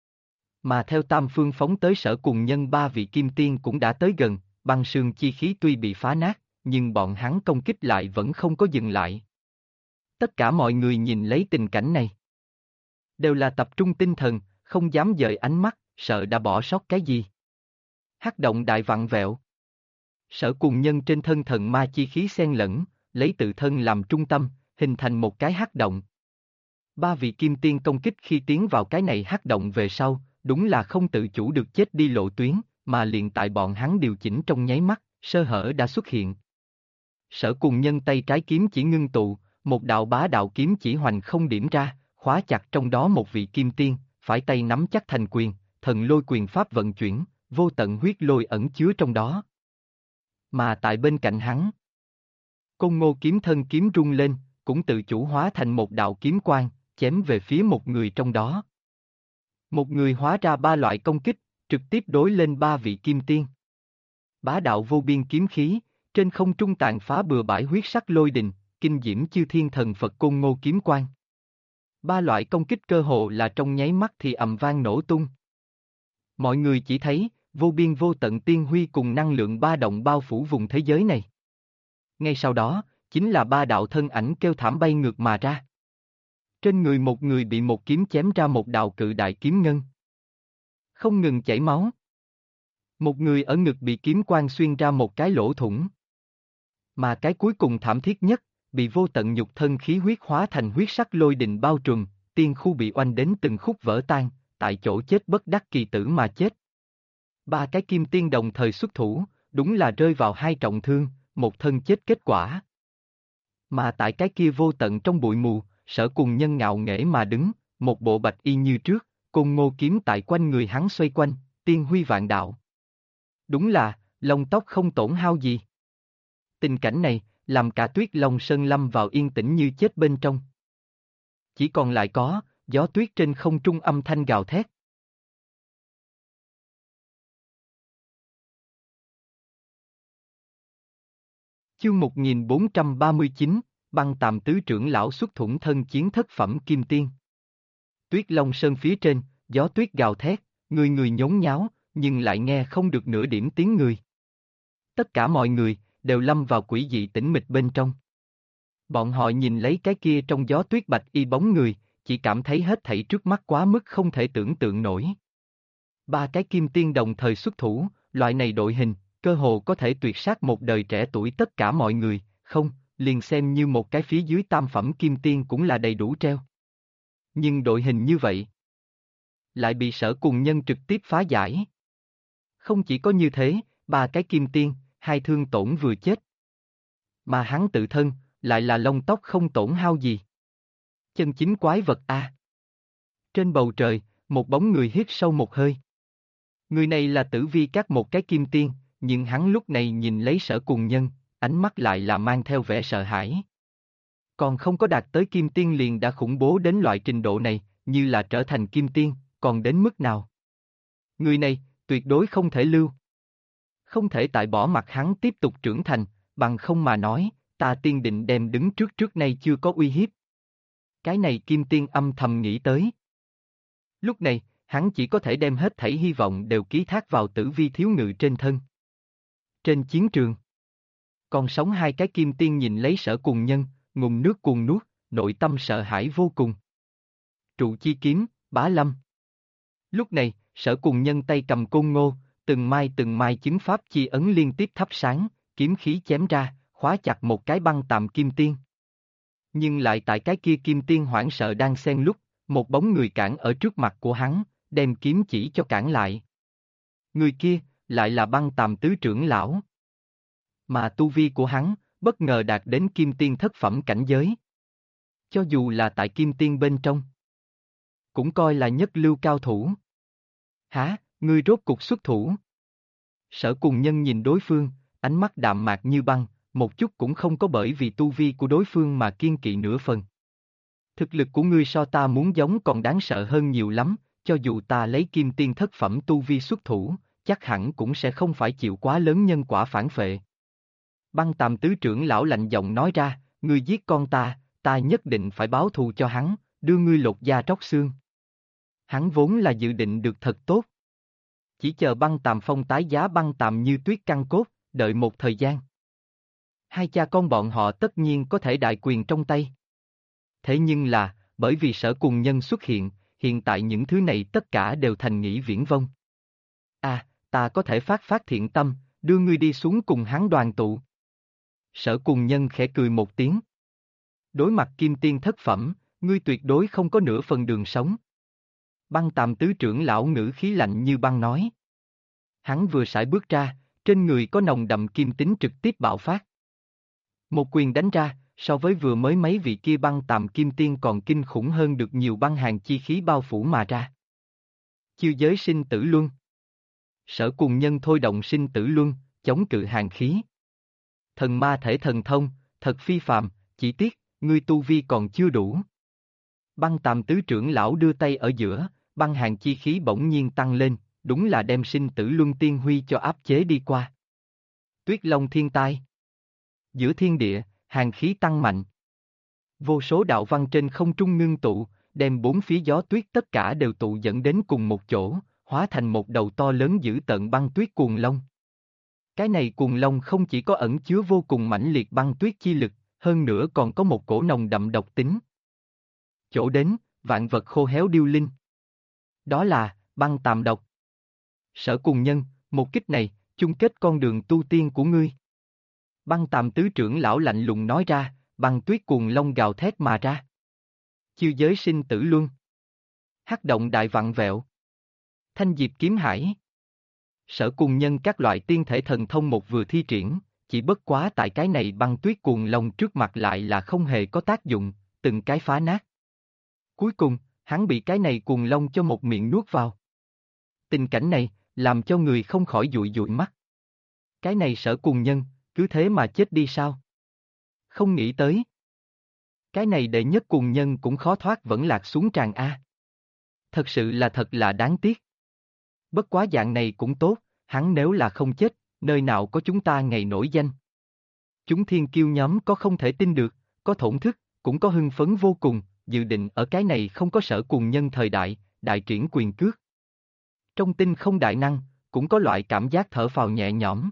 Mà theo tam phương phóng tới Sở Cùng Nhân ba vị kim tiên cũng đã tới gần, băng sương chi khí tuy bị phá nát, nhưng bọn hắn công kích lại vẫn không có dừng lại. Tất cả mọi người nhìn lấy tình cảnh này, đều là tập trung tinh thần, không dám dời ánh mắt, sợ đã bỏ sót cái gì. Hắc động đại vặn vẹo. Sở Cùng Nhân trên thân thần ma chi khí xen lẫn, lấy tự thân làm trung tâm, hình thành một cái hắc động. Ba vị kim tiên công kích khi tiến vào cái này hắc động về sau, đúng là không tự chủ được chết đi lộ tuyến, mà liền tại bọn hắn điều chỉnh trong nháy mắt, sơ hở đã xuất hiện. Sở Cùng Nhân tay trái kiếm chỉ ngưng tụ, một đạo bá đạo kiếm chỉ hoành không điểm ra, khóa chặt trong đó một vị kim tiên, phải tay nắm chắc thành quyền, thần lôi quyền pháp vận chuyển, vô tận huyết lôi ẩn chứa trong đó. Mà tại bên cạnh hắn, Côn Ngô kiếm thân kiếm rung lên, cũng tự chủ hóa thành một đạo kiếm quang, chém về phía một người trong đó. Một người hóa ra ba loại công kích, trực tiếp đối lên ba vị kim tiên. Bá đạo vô biên kiếm khí, trên không trung tàn phá bừa bãi huyết sắc lôi đình, kinh diễm chư thiên thần Phật Côn Ngô kiếm quang. Ba loại công kích cơ hồ là trong nháy mắt thì ầm vang nổ tung. Mọi người chỉ thấy, vô biên vô tận tiên huy cùng năng lượng ba động bao phủ vùng thế giới này. Ngay sau đó, chính là ba đạo thân ảnh kêu thảm bay ngược mà ra. Trên người một người bị một kiếm chém ra một đạo cự đại kiếm ngân. Không ngừng chảy máu. Một người ở ngực bị kiếm quang xuyên ra một cái lỗ thủng. Mà cái cuối cùng thảm thiết nhất, bị vô tận nhục thân khí huyết hóa thành huyết sắc lôi đình bao trùm, tiên khu bị oanh đến từng khúc vỡ tan, tại chỗ chết bất đắc kỳ tử mà chết. Ba cái kim tiên đồng thời xuất thủ, đúng là rơi vào hai trọng thương, một thân chết kết quả. Mà tại cái kia vô tận trong bụi mù, Sở Cùng Nhân ngạo nghễ mà đứng, một bộ bạch y như trước, Côn Ngô kiếm tại quanh người hắn xoay quanh, tiên huy vạn đạo. Đúng là, lông tóc không tổn hao gì. Tình cảnh này, làm cả Tuyết Long Sơn lâm vào yên tĩnh như chết bên trong. Chỉ còn lại có, gió tuyết trên không trung âm thanh gào thét. Chương 1439, băng tàm tứ trưởng lão xuất thủng thân chiến thất phẩm kim tiên. Tuyết Long Sơn phía trên, gió tuyết gào thét, người người nhốn nháo, nhưng lại nghe không được nửa điểm tiếng người. Tất cả mọi người, đều lâm vào quỷ dị tĩnh mịch bên trong. Bọn họ nhìn lấy cái kia trong gió tuyết bạch y bóng người, chỉ cảm thấy hết thảy trước mắt quá mức không thể tưởng tượng nổi. Ba cái kim tiên đồng thời xuất thủ, loại này đội hình, cơ hồ có thể tuyệt sát một đời trẻ tuổi tất cả mọi người, không, liền xem như một cái phía dưới tam phẩm kim tiên cũng là đầy đủ treo. Nhưng đội hình như vậy, lại bị Sở Cùng Nhân trực tiếp phá giải. Không chỉ có như thế, ba cái kim tiên, hai thương tổn vừa chết. Mà hắn tự thân, lại là lông tóc không tổn hao gì. Chân chính quái vật a. Trên bầu trời, một bóng người hít sâu một hơi. Người này là Tử Vi Các một cái kim tiên, nhưng hắn lúc này nhìn lấy Sở Cùng Nhân, ánh mắt lại là mang theo vẻ sợ hãi. Còn không có đạt tới kim tiên liền đã khủng bố đến loại trình độ này, như là trở thành kim tiên, còn đến mức nào? Người này, tuyệt đối không thể lưu. Không thể tại bỏ mặt hắn tiếp tục trưởng thành, bằng không mà nói, ta tiên định đem đứng trước nay chưa có uy hiếp. Cái này kim tiên âm thầm nghĩ tới. Lúc này, hắn chỉ có thể đem hết thảy hy vọng đều ký thác vào Tử Vi thiếu ngự trên thân. Trên chiến trường, còn sống hai cái kim tiên nhìn lấy Sở Cùng Nhân, ngụm nước cuồn nuốt, nội tâm sợ hãi vô cùng. Trụ chi kiếm, Bá Lâm. Lúc này, Sở Cùng Nhân tay cầm côn ngô, từng mai chứng pháp chi ấn liên tiếp thắp sáng, kiếm khí chém ra, khóa chặt một cái băng tàm kim tiên. Nhưng lại tại cái kia kim tiên hoảng sợ đang xen lúc, một bóng người cản ở trước mặt của hắn, đem kiếm chỉ cho cản lại. Người kia, lại là băng tàm tứ trưởng lão. Mà tu vi của hắn, bất ngờ đạt đến kim tiên thất phẩm cảnh giới. Cho dù là tại kim tiên bên trong, cũng coi là nhất lưu cao thủ. Hả, ngươi rốt cục xuất thủ? Sở Cùng Nhân nhìn đối phương, ánh mắt đạm mạc như băng, một chút cũng không có bởi vì tu vi của đối phương mà kiêng kỵ nửa phần. Thực lực của ngươi so ta muốn giống còn đáng sợ hơn nhiều lắm, cho dù ta lấy kim tiên thất phẩm tu vi xuất thủ, chắc hẳn cũng sẽ không phải chịu quá lớn nhân quả phản phệ. Băng Tàm tứ trưởng lão lạnh giọng nói ra, ngươi giết con ta nhất định phải báo thù cho hắn, đưa ngươi lột da tróc xương. Hắn vốn là dự định được thật tốt. Chỉ chờ Băng Tàm phong tái giá Băng Tàm như tuyết căn cốt, đợi một thời gian. Hai cha con bọn họ tất nhiên có thể đại quyền trong tay. Thế nhưng là, bởi vì Sở Cùng Nhân xuất hiện tại những thứ này tất cả đều thành nghĩ viễn vông. Ta có thể phát thiện tâm, đưa ngươi đi xuống cùng hắn đoàn tụ. Sở Cùng Nhân khẽ cười một tiếng. Đối mặt kim tiên thất phẩm, ngươi tuyệt đối không có nửa phần đường sống. Băng Tàm tứ trưởng lão ngữ khí lạnh như băng nói. Hắn vừa sải bước ra, trên người có nồng đậm kim tính trực tiếp bạo phát. Một quyền đánh ra, so với vừa mới mấy vị kia Băng Tàm kim tiên còn kinh khủng hơn được nhiều băng hàn chi khí bao phủ mà ra. Chiêu giới sinh tử luân. Sở Cùng Nhân thôi động sinh tử luân, chống cự hàn khí. Thần ma thể thần thông, thật phi phàm, chỉ tiếc, ngươi tu vi còn chưa đủ. Băng Tàm tứ trưởng lão đưa tay ở giữa, băng hàn chi khí bỗng nhiên tăng lên, đúng là đem sinh tử luân tiên huy cho áp chế đi qua. Tuyết Long thiên tai. Giữa thiên địa, hàn khí tăng mạnh. Vô số đạo văn trên không trung ngưng tụ, đem bốn phía gió tuyết tất cả đều tụ dẫn đến cùng một chỗ, hóa thành một đầu to lớn dữ tợn băng tuyết cuồng long. Cái này cuồng long không chỉ có ẩn chứa vô cùng mãnh liệt băng tuyết chi lực, hơn nữa còn có một cổ nồng đậm độc tính. Chỗ đến, vạn vật khô héo điêu linh. Đó là, băng tàm độc. Sở Cùng Nhân, một kích này, chung kết con đường tu tiên của ngươi. Băng Tàm tứ trưởng lão lạnh lùng nói ra, băng tuyết cuồng long gào thét mà ra. Chiêu giới sinh tử luân. Hắc động đại vặn vẹo. Thanh diệp kiếm hải. Sở Cùng Nhân các loại tiên thể thần thông một vừa thi triển, chỉ bất quá tại cái này băng tuyết cuồng long trước mặt lại là không hề có tác dụng, từng cái phá nát. Cuối cùng, hắn bị cái này cuồng long cho một miệng nuốt vào. Tình cảnh này, làm cho người không khỏi dụi dụi mắt. Cái này Sở Cùng Nhân, cứ thế mà chết đi sao? Không nghĩ tới. Cái này đệ nhất cuồng nhân cũng khó thoát vẫn lạc xuống tràn A. Thật sự là thật là đáng tiếc. Bất quá dạng này cũng tốt, hắn nếu là không chết, nơi nào có chúng ta ngày nổi danh. Chúng thiên kiêu nhóm có không thể tin được, có thổn thức, cũng có hưng phấn vô cùng, dự định ở cái này không có Sở Cùng Nhân thời đại, đại triển quyền cước. Trong tinh không đại năng, cũng có loại cảm giác thở phào nhẹ nhõm.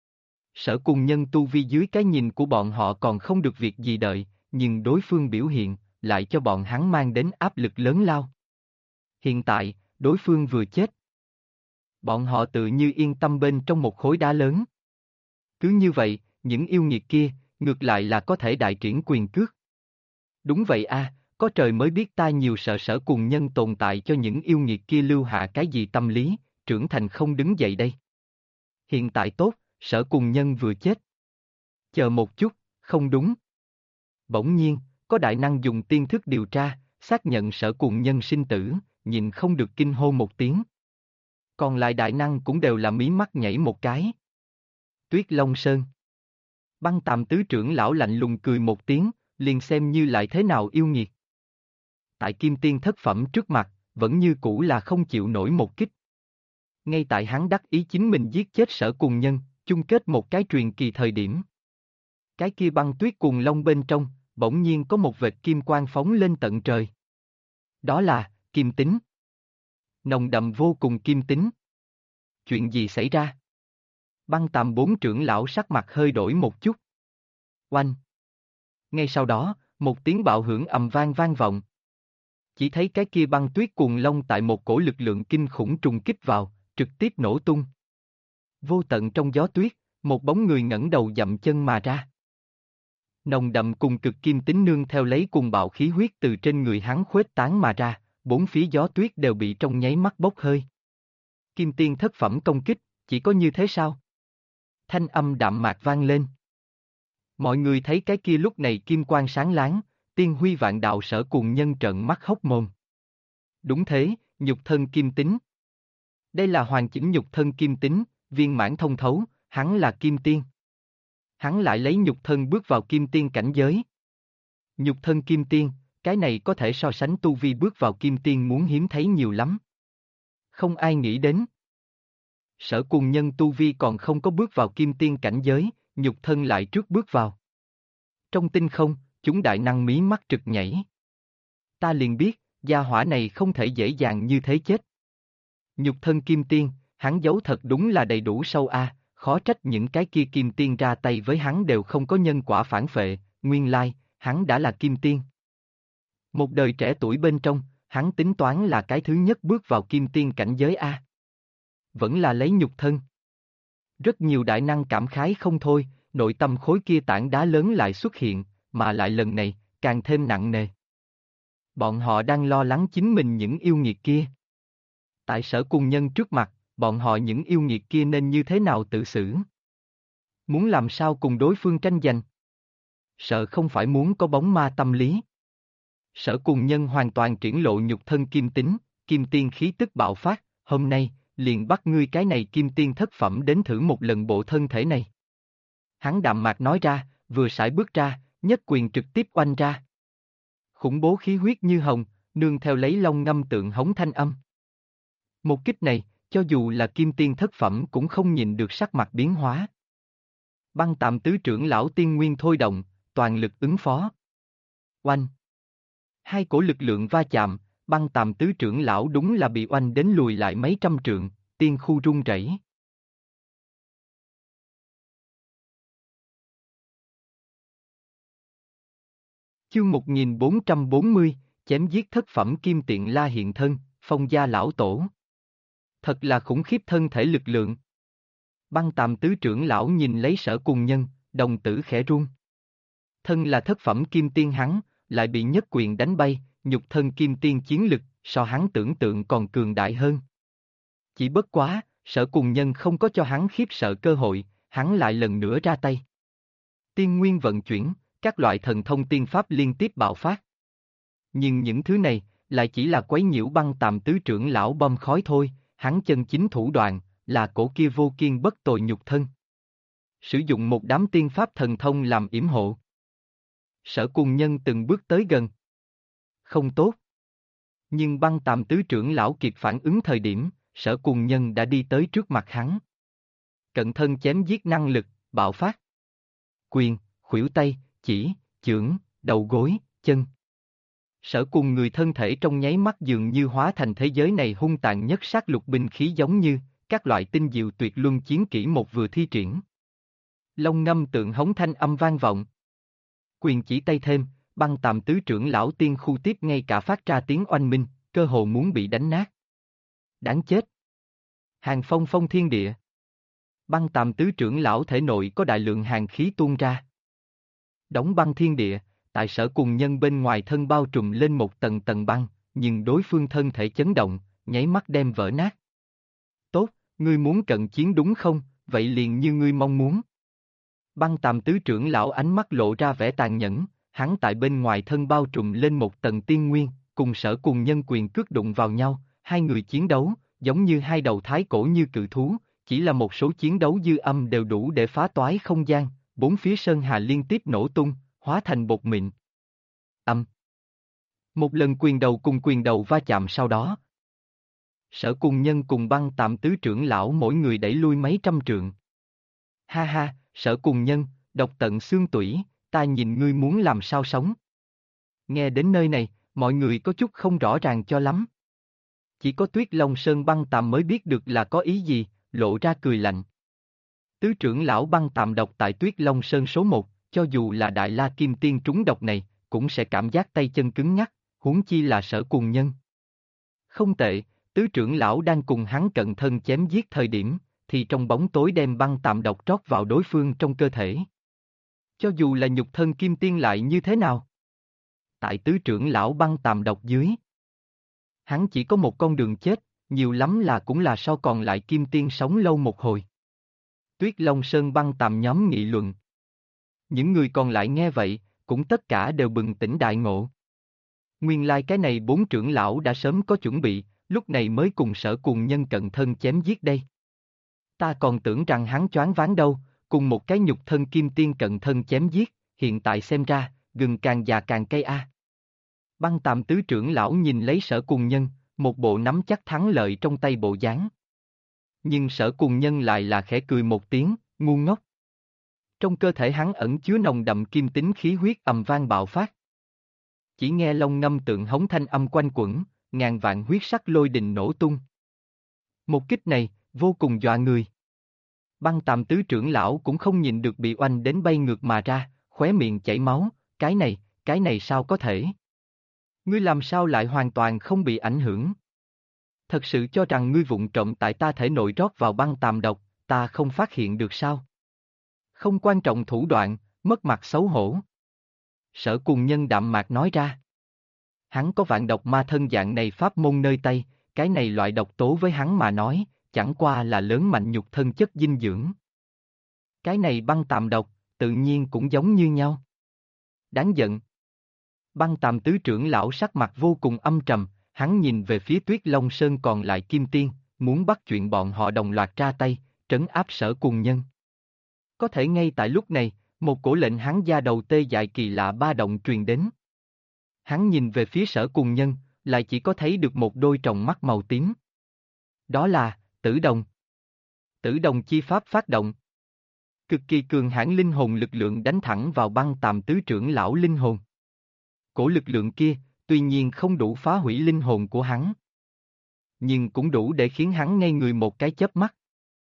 Sở Cùng Nhân tu vi dưới cái nhìn của bọn họ còn không được việc gì đợi, nhưng đối phương biểu hiện, lại cho bọn hắn mang đến áp lực lớn lao. Hiện tại, đối phương vừa chết. Bọn họ tự như yên tâm bên trong một khối đá lớn. Cứ như vậy, những yêu nghiệt kia, ngược lại là có thể đại triển quyền cước. Đúng vậy a, có trời mới biết ta nhiều sợ Sở Cùng Nhân tồn tại cho những yêu nghiệt kia lưu hạ cái gì tâm lý, trưởng thành không đứng dậy đây. Hiện tại tốt, Sở Cùng Nhân vừa chết. Chờ một chút, không đúng. Bỗng nhiên, có đại năng dùng tiên thức điều tra, xác nhận Sở Cùng Nhân sinh tử, nhìn không được kinh hô một tiếng. Còn lại đại năng cũng đều là mí mắt nhảy một cái. Tuyết Long Sơn. Băng Tàm tứ trưởng lão lạnh lùng cười một tiếng, liền xem như lại thế nào yêu nghiệt. Tại kim tiên thất phẩm trước mặt, vẫn như cũ là không chịu nổi một kích. Ngay tại hắn đắc ý chính mình giết chết Sở Cùng Nhân, chung kết một cái truyền kỳ thời điểm. Cái kia băng tuyết cuồng long bên trong, bỗng nhiên có một vệt kim quang phóng lên tận trời. Đó là, kim tính. Nồng đậm vô cùng kim tính. Chuyện gì xảy ra? Băng Tàm bốn trưởng lão sắc mặt hơi đổi một chút. Oanh! Ngay sau đó, một tiếng bạo hưởng ầm vang vang vọng. Chỉ thấy cái kia băng tuyết cuồng long tại một cổ lực lượng kinh khủng trùng kích vào, trực tiếp nổ tung. Vô tận trong gió tuyết, một bóng người ngẩng đầu dậm chân mà ra. Nồng đậm cùng cực kim tính nương theo lấy cùng bạo khí huyết từ trên người hắn khuếch tán mà ra, bốn phía gió tuyết đều bị trong nháy mắt bốc hơi. Kim tiên thất phẩm công kích, chỉ có như thế sao? Thanh âm đạm mạc vang lên. Mọi người thấy cái kia lúc này kim quang sáng láng, tiên huy vạn đạo Sở Cùng Nhân trợn mắt hốc mồm. Đúng thế, nhục thân kim tính. Đây là hoàn chỉnh nhục thân kim tính, viên mãn thông thấu, hắn là kim tiên. Hắn lại lấy nhục thân bước vào kim tiên cảnh giới. Nhục thân kim tiên, cái này có thể so sánh tu vi bước vào kim tiên muốn hiếm thấy nhiều lắm. Không ai nghĩ đến. Sở Cùng Nhân tu vi còn không có bước vào kim tiên cảnh giới, nhục thân lại trước bước vào. Trong tinh không, chúng đại năng mí mắt trực nhảy. Ta liền biết, gia hỏa này không thể dễ dàng như thế chết. Nhục thân kim tiên, hắn giấu thật đúng là đầy đủ sâu a, khó trách những cái kia kim tiên ra tay với hắn đều không có nhân quả phản phệ, nguyên lai, hắn đã là kim tiên. Một đời trẻ tuổi bên trong, hắn tính toán là cái thứ nhất bước vào kim tiên cảnh giới a. Vẫn là lấy nhục thân. Rất nhiều đại năng cảm khái không thôi, nội tâm khối kia tảng đá lớn lại xuất hiện, mà lại lần này, càng thêm nặng nề. Bọn họ đang lo lắng chính mình những yêu nghiệt kia. Tại Sở Cùng Nhân trước mặt, bọn họ những yêu nghiệt kia nên như thế nào tự xử? Muốn làm sao cùng đối phương tranh giành? Sợ không phải muốn có bóng ma tâm lý. Sở Cùng Nhân hoàn toàn triển lộ nhục thân kim tính, kim tiên khí tức bạo phát, hôm nay, liền bắt ngươi cái này kim tiên thất phẩm đến thử một lần bộ thân thể này. Hắn đạm mạc nói ra, vừa sải bước ra, nhất quyền trực tiếp oanh ra. Khủng bố khí huyết như hồng, nương theo lấy long ngâm tượng hống thanh âm. Một kích này, cho dù là kim tiên thất phẩm cũng không nhìn được sắc mặt biến hóa. Băng Tạm tứ trưởng lão tiên nguyên thôi động, toàn lực ứng phó. Oanh! Hai cổ lực lượng va chạm, Băng Tạm tứ trưởng lão đúng là bị oanh đến lùi lại mấy trăm trượng, tiên khu rung rẩy. Chương 1440, chém giết thất phẩm kim tiện la hiện thân, Phong gia lão tổ. Thật là khủng khiếp thân thể lực lượng. Băng Tạm tứ trưởng lão nhìn lấy Sở Cùng Nhân, đồng tử khẽ run. Thân là thất phẩm kim tiên hắn, lại bị nhất quyền đánh bay, nhục thân kim tiên chiến lực, so hắn tưởng tượng còn cường đại hơn. Chỉ bất quá, Sở Cùng Nhân không có cho hắn khiếp sợ cơ hội, hắn lại lần nữa ra tay. Tiên nguyên vận chuyển, các loại thần thông tiên pháp liên tiếp bạo phát. Nhưng những thứ này, lại chỉ là quấy nhiễu Băng Tạm tứ trưởng lão bom khói thôi, hắn chân chính thủ đoạn, là cổ kia vô kiên bất tồi nhục thân. Sử dụng một đám tiên pháp thần thông làm yểm hộ. Sở Cùng Nhân từng bước tới gần. Không tốt. Nhưng Băng Tạm tứ trưởng lão kịp phản ứng thời điểm, Sở Cùng Nhân đã đi tới trước mặt hắn. Cận thân chém giết năng lực, bạo phát. Quyền, khuỷu tay, chỉ, chưởng, đầu gối, chân. Sở Cùng người thân thể trong nháy mắt dường như hóa thành thế giới này hung tàn nhất sát lục binh khí giống như, các loại tinh diệu tuyệt luân chiến kỹ một vừa thi triển. Long ngâm tượng hống thanh âm vang vọng. Quyền chỉ tay thêm, Băng Tạm tứ trưởng lão tiên khu tiếp ngay cả phát ra tiếng oanh minh, cơ hồ muốn bị đánh nát. Đáng chết. Hàng phong phong thiên địa. Băng Tạm tứ trưởng lão thể nội có đại lượng hàng khí tuôn ra. Đóng băng thiên địa, tại Sở Cùng Nhân bên ngoài thân bao trùm lên một tầng tầng băng, nhưng đối phương thân thể chấn động, nháy mắt đem vỡ nát. Tốt, ngươi muốn cận chiến đúng không, vậy liền như ngươi mong muốn. Băng Tạm tứ trưởng lão ánh mắt lộ ra vẻ tàn nhẫn, hắn tại bên ngoài thân bao trùm lên một tầng tiên nguyên, cùng Sở Cùng Nhân quyền cước đụng vào nhau, hai người chiến đấu, giống như hai đầu thái cổ như cự thú, chỉ là một số chiến đấu dư âm đều đủ để phá toái không gian, bốn phía sơn hà liên tiếp nổ tung, hóa thành bột mịn. Âm. Một lần quyền đầu cùng quyền đầu va chạm sau đó. Sở Cùng Nhân cùng Băng Tạm tứ trưởng lão mỗi người đẩy lui mấy trăm trượng. Ha ha, Sở Cùng Nhân, độc tận xương tủy, ta nhìn ngươi muốn làm sao sống. Nghe đến nơi này, mọi người có chút không rõ ràng cho lắm. Chỉ có Tuyết Long Sơn Băng Tạm mới biết được là có ý gì, lộ ra cười lạnh. Tứ trưởng lão Băng Tạm độc tại Tuyết Long Sơn số 1, cho dù là Đại La Kim Tiên trúng độc này, cũng sẽ cảm giác tay chân cứng ngắc, huống chi là Sở Cùng Nhân. Không tệ, tứ trưởng lão đang cùng hắn cận thân chém giết thời điểm, thì trong bóng tối đem Băng Tạm độc trót vào đối phương trong cơ thể. Cho dù là nhục thân kim tiên lại như thế nào? Tại tứ trưởng lão Băng Tạm độc dưới, hắn chỉ có một con đường chết, nhiều lắm là cũng là sau còn lại kim tiên sống lâu một hồi. Tuyết Long Sơn Băng Tạm nhóm nghị luận. Những người còn lại nghe vậy, cũng tất cả đều bừng tỉnh đại ngộ. Nguyên lai cái này bốn trưởng lão đã sớm có chuẩn bị, lúc này mới cùng Sở Cùng Nhân cận thân chém giết đây. Ta còn tưởng rằng hắn choáng váng đâu, cùng một cái nhục thân kim tiên cận thân chém giết, hiện tại xem ra, gừng càng già càng cay a. Băng Tàm tứ trưởng lão nhìn lấy Sở Cùng Nhân, một bộ nắm chắc thắng lợi trong tay bộ dáng. Nhưng Sở Cùng Nhân lại là khẽ cười một tiếng, ngu ngốc. Trong cơ thể hắn ẩn chứa nồng đậm kim tính khí huyết ầm vang bạo phát. Chỉ nghe long ngâm tượng hống thanh âm quanh quẩn, ngàn vạn huyết sắc lôi đình nổ tung. Một kích này, vô cùng dọa người. Băng Tàm tứ trưởng lão cũng không nhìn được bị oanh đến bay ngược mà ra, khóe miệng chảy máu, cái này sao có thể? Ngươi làm sao lại hoàn toàn không bị ảnh hưởng? Thật sự cho rằng ngươi vụng trộm tại ta thể nội rót vào băng tàm độc, ta không phát hiện được sao? Không quan trọng thủ đoạn, mất mặt xấu hổ. Sở Cùng Nhân đạm mạc nói ra. Hắn có vạn độc ma thân dạng này pháp môn nơi tay, cái này loại độc tố với hắn mà nói, chẳng qua là lớn mạnh nhục thân chất dinh dưỡng. Cái này băng tàm độc, tự nhiên cũng giống như nhau. Đáng giận. Băng Tàm tứ trưởng lão sắc mặt vô cùng âm trầm, hắn nhìn về phía Tuyết Long Sơn còn lại kim tiên, muốn bắt chuyện bọn họ đồng loạt ra tay, trấn áp Sở Cùng Nhân. Có thể ngay tại lúc này, một cổ lệnh hắn da đầu tê dại kỳ lạ ba động truyền đến. Hắn nhìn về phía Sở Cùng Nhân, lại chỉ có thấy được một đôi tròng mắt màu tím. Đó là, Tử Đồng. Tử Đồng chi pháp phát động. Cực kỳ cường hãn linh hồn lực lượng đánh thẳng vào Băng Tàm tứ trưởng lão linh hồn. Cổ lực lượng kia, tuy nhiên không đủ phá hủy linh hồn của hắn. Nhưng cũng đủ để khiến hắn ngây người một cái chớp mắt.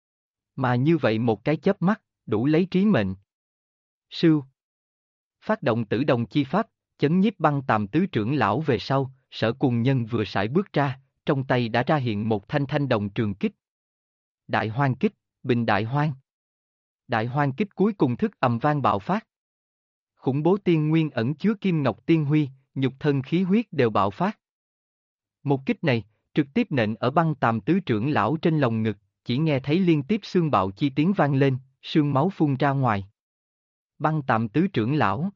Mà như vậy một cái chớp mắt, đủ lấy trí mệnh. Sưu. Phát động Tử Đồng chi pháp, chấn nhiếp Băng Tàm tứ trưởng lão về sau, Sở Cùng Nhân vừa sải bước ra, trong tay đã ra hiện một thanh thanh đồng trường kích. Đại Hoang kích, Bình Đại Hoang. Đại Hoang kích cuối cùng thức ầm vang bạo phát. Khủng bố tiên nguyên ẩn chứa kim ngọc tiên huy, nhục thân khí huyết đều bạo phát. Một kích này, trực tiếp nện ở Băng Tàm tứ trưởng lão trên lồng ngực, chỉ nghe thấy liên tiếp xương bạo chi tiếng vang lên, sương máu phun ra ngoài. Băng Tàm tứ trưởng lão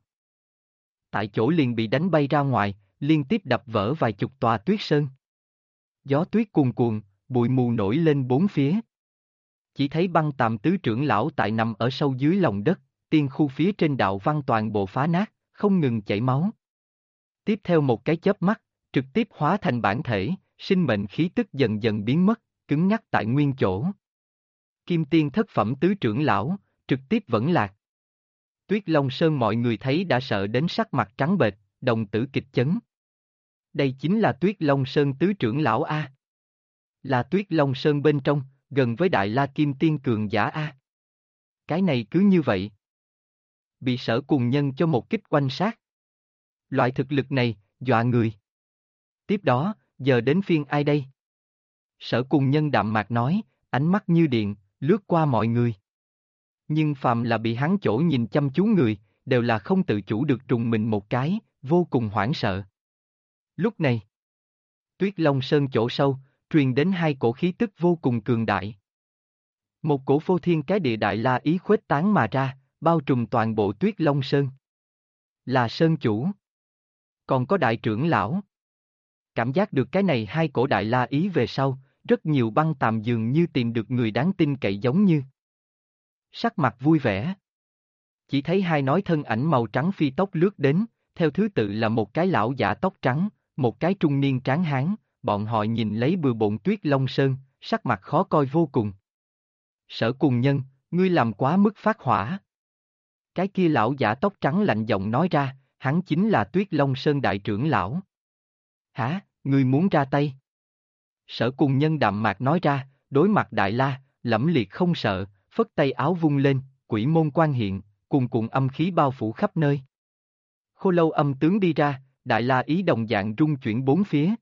tại chỗ liền bị đánh bay ra ngoài, liên tiếp đập vỡ vài chục tòa tuyết sơn. Gió tuyết cuồn cuộn, bụi mù nổi lên bốn phía. Chỉ thấy Băng Tàm tứ trưởng lão tại nằm ở sâu dưới lòng đất, tiên khu phía trên đạo văn toàn bộ phá nát, không ngừng chảy máu. Tiếp theo một cái chớp mắt, trực tiếp hóa thành bản thể, sinh mệnh khí tức dần dần biến mất, cứng ngắc tại nguyên chỗ. Kim tiên thất phẩm tứ trưởng lão, trực tiếp vẫn lạc. Tuyết Long Sơn mọi người thấy đã sợ đến sắc mặt trắng bệch, đồng tử kịch chấn. Đây chính là Tuyết Long Sơn tứ trưởng lão A. Là Tuyết Long Sơn bên trong, gần với Đại La Kim Tiên cường giả A. Cái này cứ như vậy. Bị Sở Cùng Nhân cho một kích oanh sát. Loại thực lực này, dọa người. Tiếp đó, giờ đến phiên ai đây? Sở Cùng Nhân đạm mạc nói, ánh mắt như điện, lướt qua mọi người. Nhưng phàm là bị hắn chỗ nhìn chăm chú người, đều là không tự chủ được trùng mình một cái, vô cùng hoảng sợ. Lúc này, Tuyết Long Sơn chỗ sâu, truyền đến hai cổ khí tức vô cùng cường đại. Một cổ phô thiên cái địa đại la ý khuếch tán mà ra, bao trùm toàn bộ Tuyết Long Sơn. Là Sơn chủ. Còn có đại trưởng lão. Cảm giác được cái này hai cổ đại la ý về sau, rất nhiều Băng Tàm dường như tìm được người đáng tin cậy giống như. Sắc mặt vui vẻ. Chỉ thấy hai nói thân ảnh màu trắng phi tốc lướt đến, theo thứ tự là một cái lão giả tóc trắng, một cái trung niên tráng hán, bọn họ nhìn lấy bừa bộn Tuyết Long Sơn, sắc mặt khó coi vô cùng. Sở Cùng Nhân, ngươi làm quá mức phát hỏa. Cái kia lão giả tóc trắng lạnh giọng nói ra, hắn chính là Tuyết Long Sơn đại trưởng lão. Hả, ngươi muốn ra tay? Sở Cùng Nhân đạm mạc nói ra, đối mặt Đại La, lẫm liệt không sợ, phất tay áo vung lên, quỷ môn quan hiện, cuồn cuộn âm khí bao phủ khắp nơi. Khô Lâu âm tướng đi ra, Đại La ý đồng dạng rung chuyển bốn phía.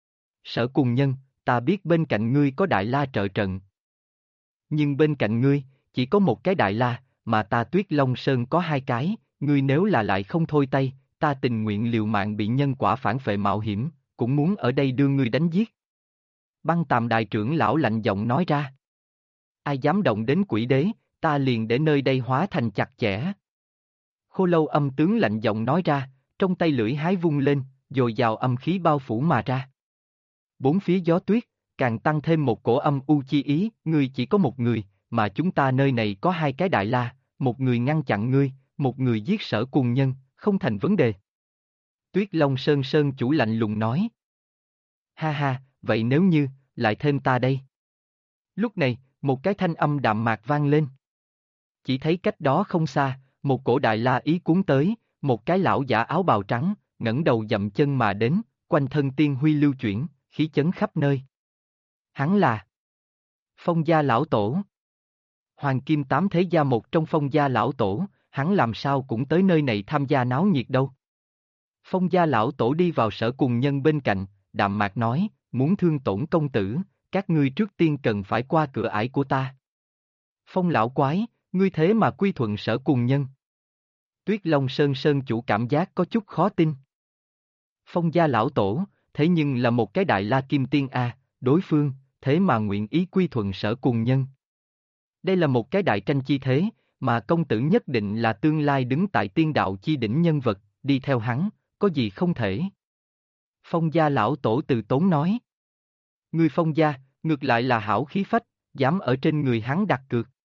Sở Cùng Nhân, ta biết bên cạnh ngươi có Đại La trợ trận. Nhưng bên cạnh ngươi, chỉ có một cái Đại La, mà ta Tuyết Long Sơn có hai cái, ngươi nếu là lại không thôi tay, ta tình nguyện liều mạng bị nhân quả phản phệ mạo hiểm, cũng muốn ở đây đưa ngươi đánh giết. Băng Tàm đại trưởng lão lạnh giọng nói ra. Ai dám động đến quỷ đế, ta liền để nơi đây hóa thành chặt chẽ. Khô Lâu âm tướng lạnh giọng nói ra, trong tay lưỡi hái vung lên, dồi dào âm khí bao phủ mà ra. Bốn phía gió tuyết, càng tăng thêm một cổ âm u chi ý, ngươi chỉ có một người, mà chúng ta nơi này có hai cái Đại La, một người ngăn chặn ngươi, một người giết Sở Cùng Nhân, không thành vấn đề. Tuyết Long Sơn Sơn chủ lạnh lùng nói. Ha ha, vậy nếu như, lại thêm ta đây. Lúc này, một cái thanh âm đạm mạc vang lên. Chỉ thấy cách đó không xa, một cổ đại la ý cuốn tới, một cái lão giả áo bào trắng, ngẩng đầu dậm chân mà đến, quanh thân tiên huy lưu chuyển, khí chấn khắp nơi. Hắn là Phong Gia lão tổ. Hoàng Kim Tám thế gia một trong Phong Gia lão tổ, hắn làm sao cũng tới nơi này tham gia náo nhiệt đâu. Phong Gia lão tổ đi vào Sở Cùng Nhân bên cạnh, đạm mạc nói, muốn thương tổn công tử, các ngươi trước tiên cần phải qua cửa ải của ta. Phong lão quái, ngươi thế mà quy thuận Sở Cùng Nhân. Tuyết Long Sơn Sơn chủ cảm giác có chút khó tin. Phong Gia lão tổ, thế nhưng là một cái đại la kim tiên a, đối phương, thế mà nguyện ý quy thuận Sở Cùng Nhân. Đây là một cái đại tranh chi thế, mà công tử nhất định là tương lai đứng tại tiên đạo chi đỉnh nhân vật, đi theo hắn, có gì không thể. Phong Gia lão tổ từ tốn nói. Ngươi Phong Gia, ngược lại là hảo khí phách, dám ở trên người hắn đặt cược.